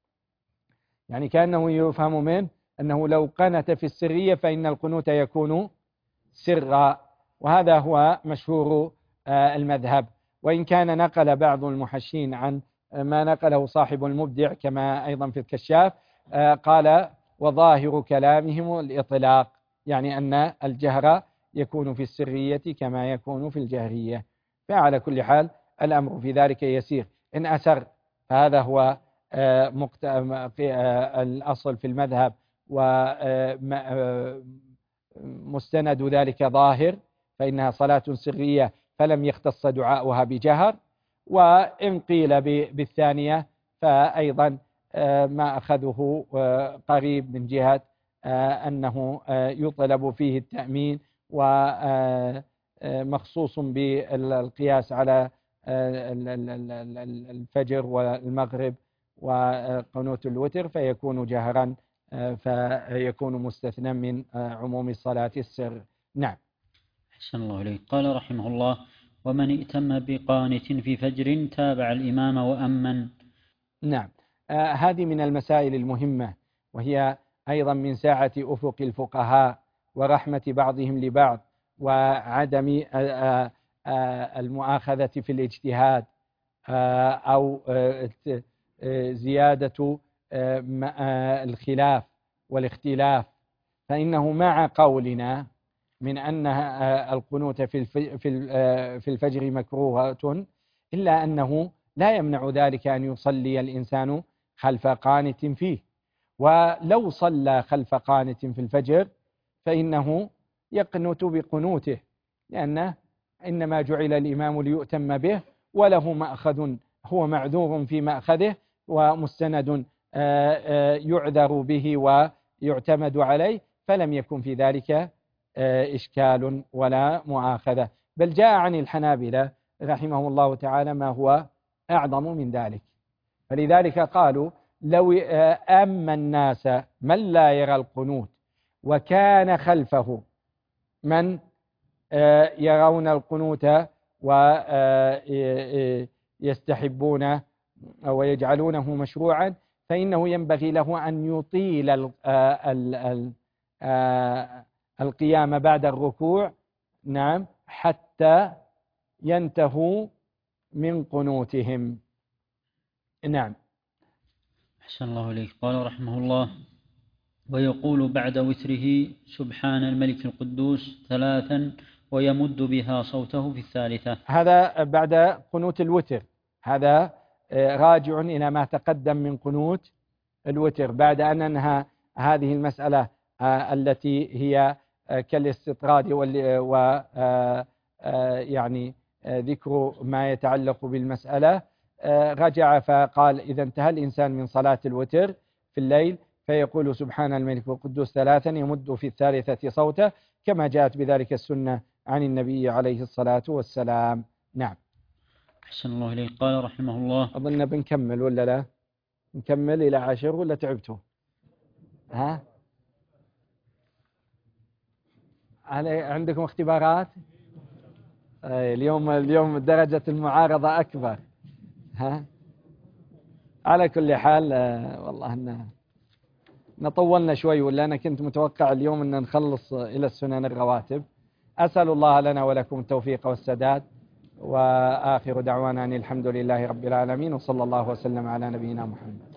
يعني كأنه يفهم منه أنه لو قنت في السرية فإن القنوت يكون سرا، وهذا هو مشهور المذهب. وإن كان نقل بعض المحشين عن ما نقله صاحب المبدع كما أيضا في الكشاف، قال وظاهر كلامهم الإطلاق، يعني أن الجهر يكون في السرية كما يكون في الجهرية. فعلى كل حال الأمر في ذلك يسير. إن أسر فهذا هو الأصل في المذهب ومستند ذلك ظاهر، فإنها صلاة سرية فلم يختص دعاؤها بجهر. وإن قيل بالثانية فأيضا ما أخذه قريب من جهة أنه يطلب فيه التأمين، ومخصوص بالقياس على الفجر والمغرب وقنوت الوتر، فيكون جهرا، فيكون مستثنى من عموم صلاة السر. نعم. أحسن الله إليك. قال رحمه الله ومن ائتم بقانت في فجر تابع الإمام وأمن. نعم. آه هذه من المسائل المهمة، وهي أيضا من ساعة أفق الفقهاء ورحمة بعضهم لبعض وعدم آه آه المؤاخذة في الاجتهاد آه أو آه زيادة آه الخلاف والاختلاف. فإنه مع قولنا من أن القنوت في الفجر مكروهة، إلا أنه لا يمنع ذلك أن يصلي الإنسان خلف قانت فيه. ولو صلى خلف قانت في الفجر فإنه يقنت بقنوته، لأنه إنما جعل الإمام ليؤتم به، وله مأخذ، هو معذور في مأخذه ومستند يعذر به ويعتمد عليه، فلم يكن في ذلك إشكال ولا مؤاخذة. بل جاء عن الحنابلة رحمه الله تعالى ما هو أعظم من ذلك، فلذلك قالوا لو أما الناس من لا يرى القنوت وكان خلفه من يرون القنوت ويستحبون ويجعلونه مشروعا، فإنه ينبغي له أن يطيل القيام بعد الركوع، نعم، حتى ينتهوا من قنوتهم. نعم. أحسن الله إليك. قال رحمه الله: ويقول بعد وتره سبحان الملك القدوس ثلاثا ويمد بها صوته في الثالثة. هذا بعد قنوت الوتر، هذا راجع إلى ما تقدم من قنوت الوتر، بعد أن ننهى هذه المسألة التي هي كالاستطراد و يعني ذكر ما يتعلق بالمسألة. رجع فقال: إذا انتهى الإنسان من صلاة الوتر في الليل فيقول سبحان الملك القدوس ثلاثا يمد في الثالثة صوته، كما جاءت بذلك السنة عن النبي عليه الصلاة والسلام. نعم. أحسن الله إليك. قال رحمه الله: أظن بنكمل ولا لا؟ نكمل إلى عشر ولا تعبتوا؟ ها؟ عندكم اختبارات؟ اليوم اليوم درجة المعارضة أكبر. ها؟ على كل حال والله إن نطولنا شوي، ولا أنا كنت متوقع اليوم أن نخلص إلى السنن الرواتب. أسأل الله لنا ولكم التوفيق والسداد، وآخر دعوانا أن الحمد لله رب العالمين، وصلى الله وسلم على نبينا محمد.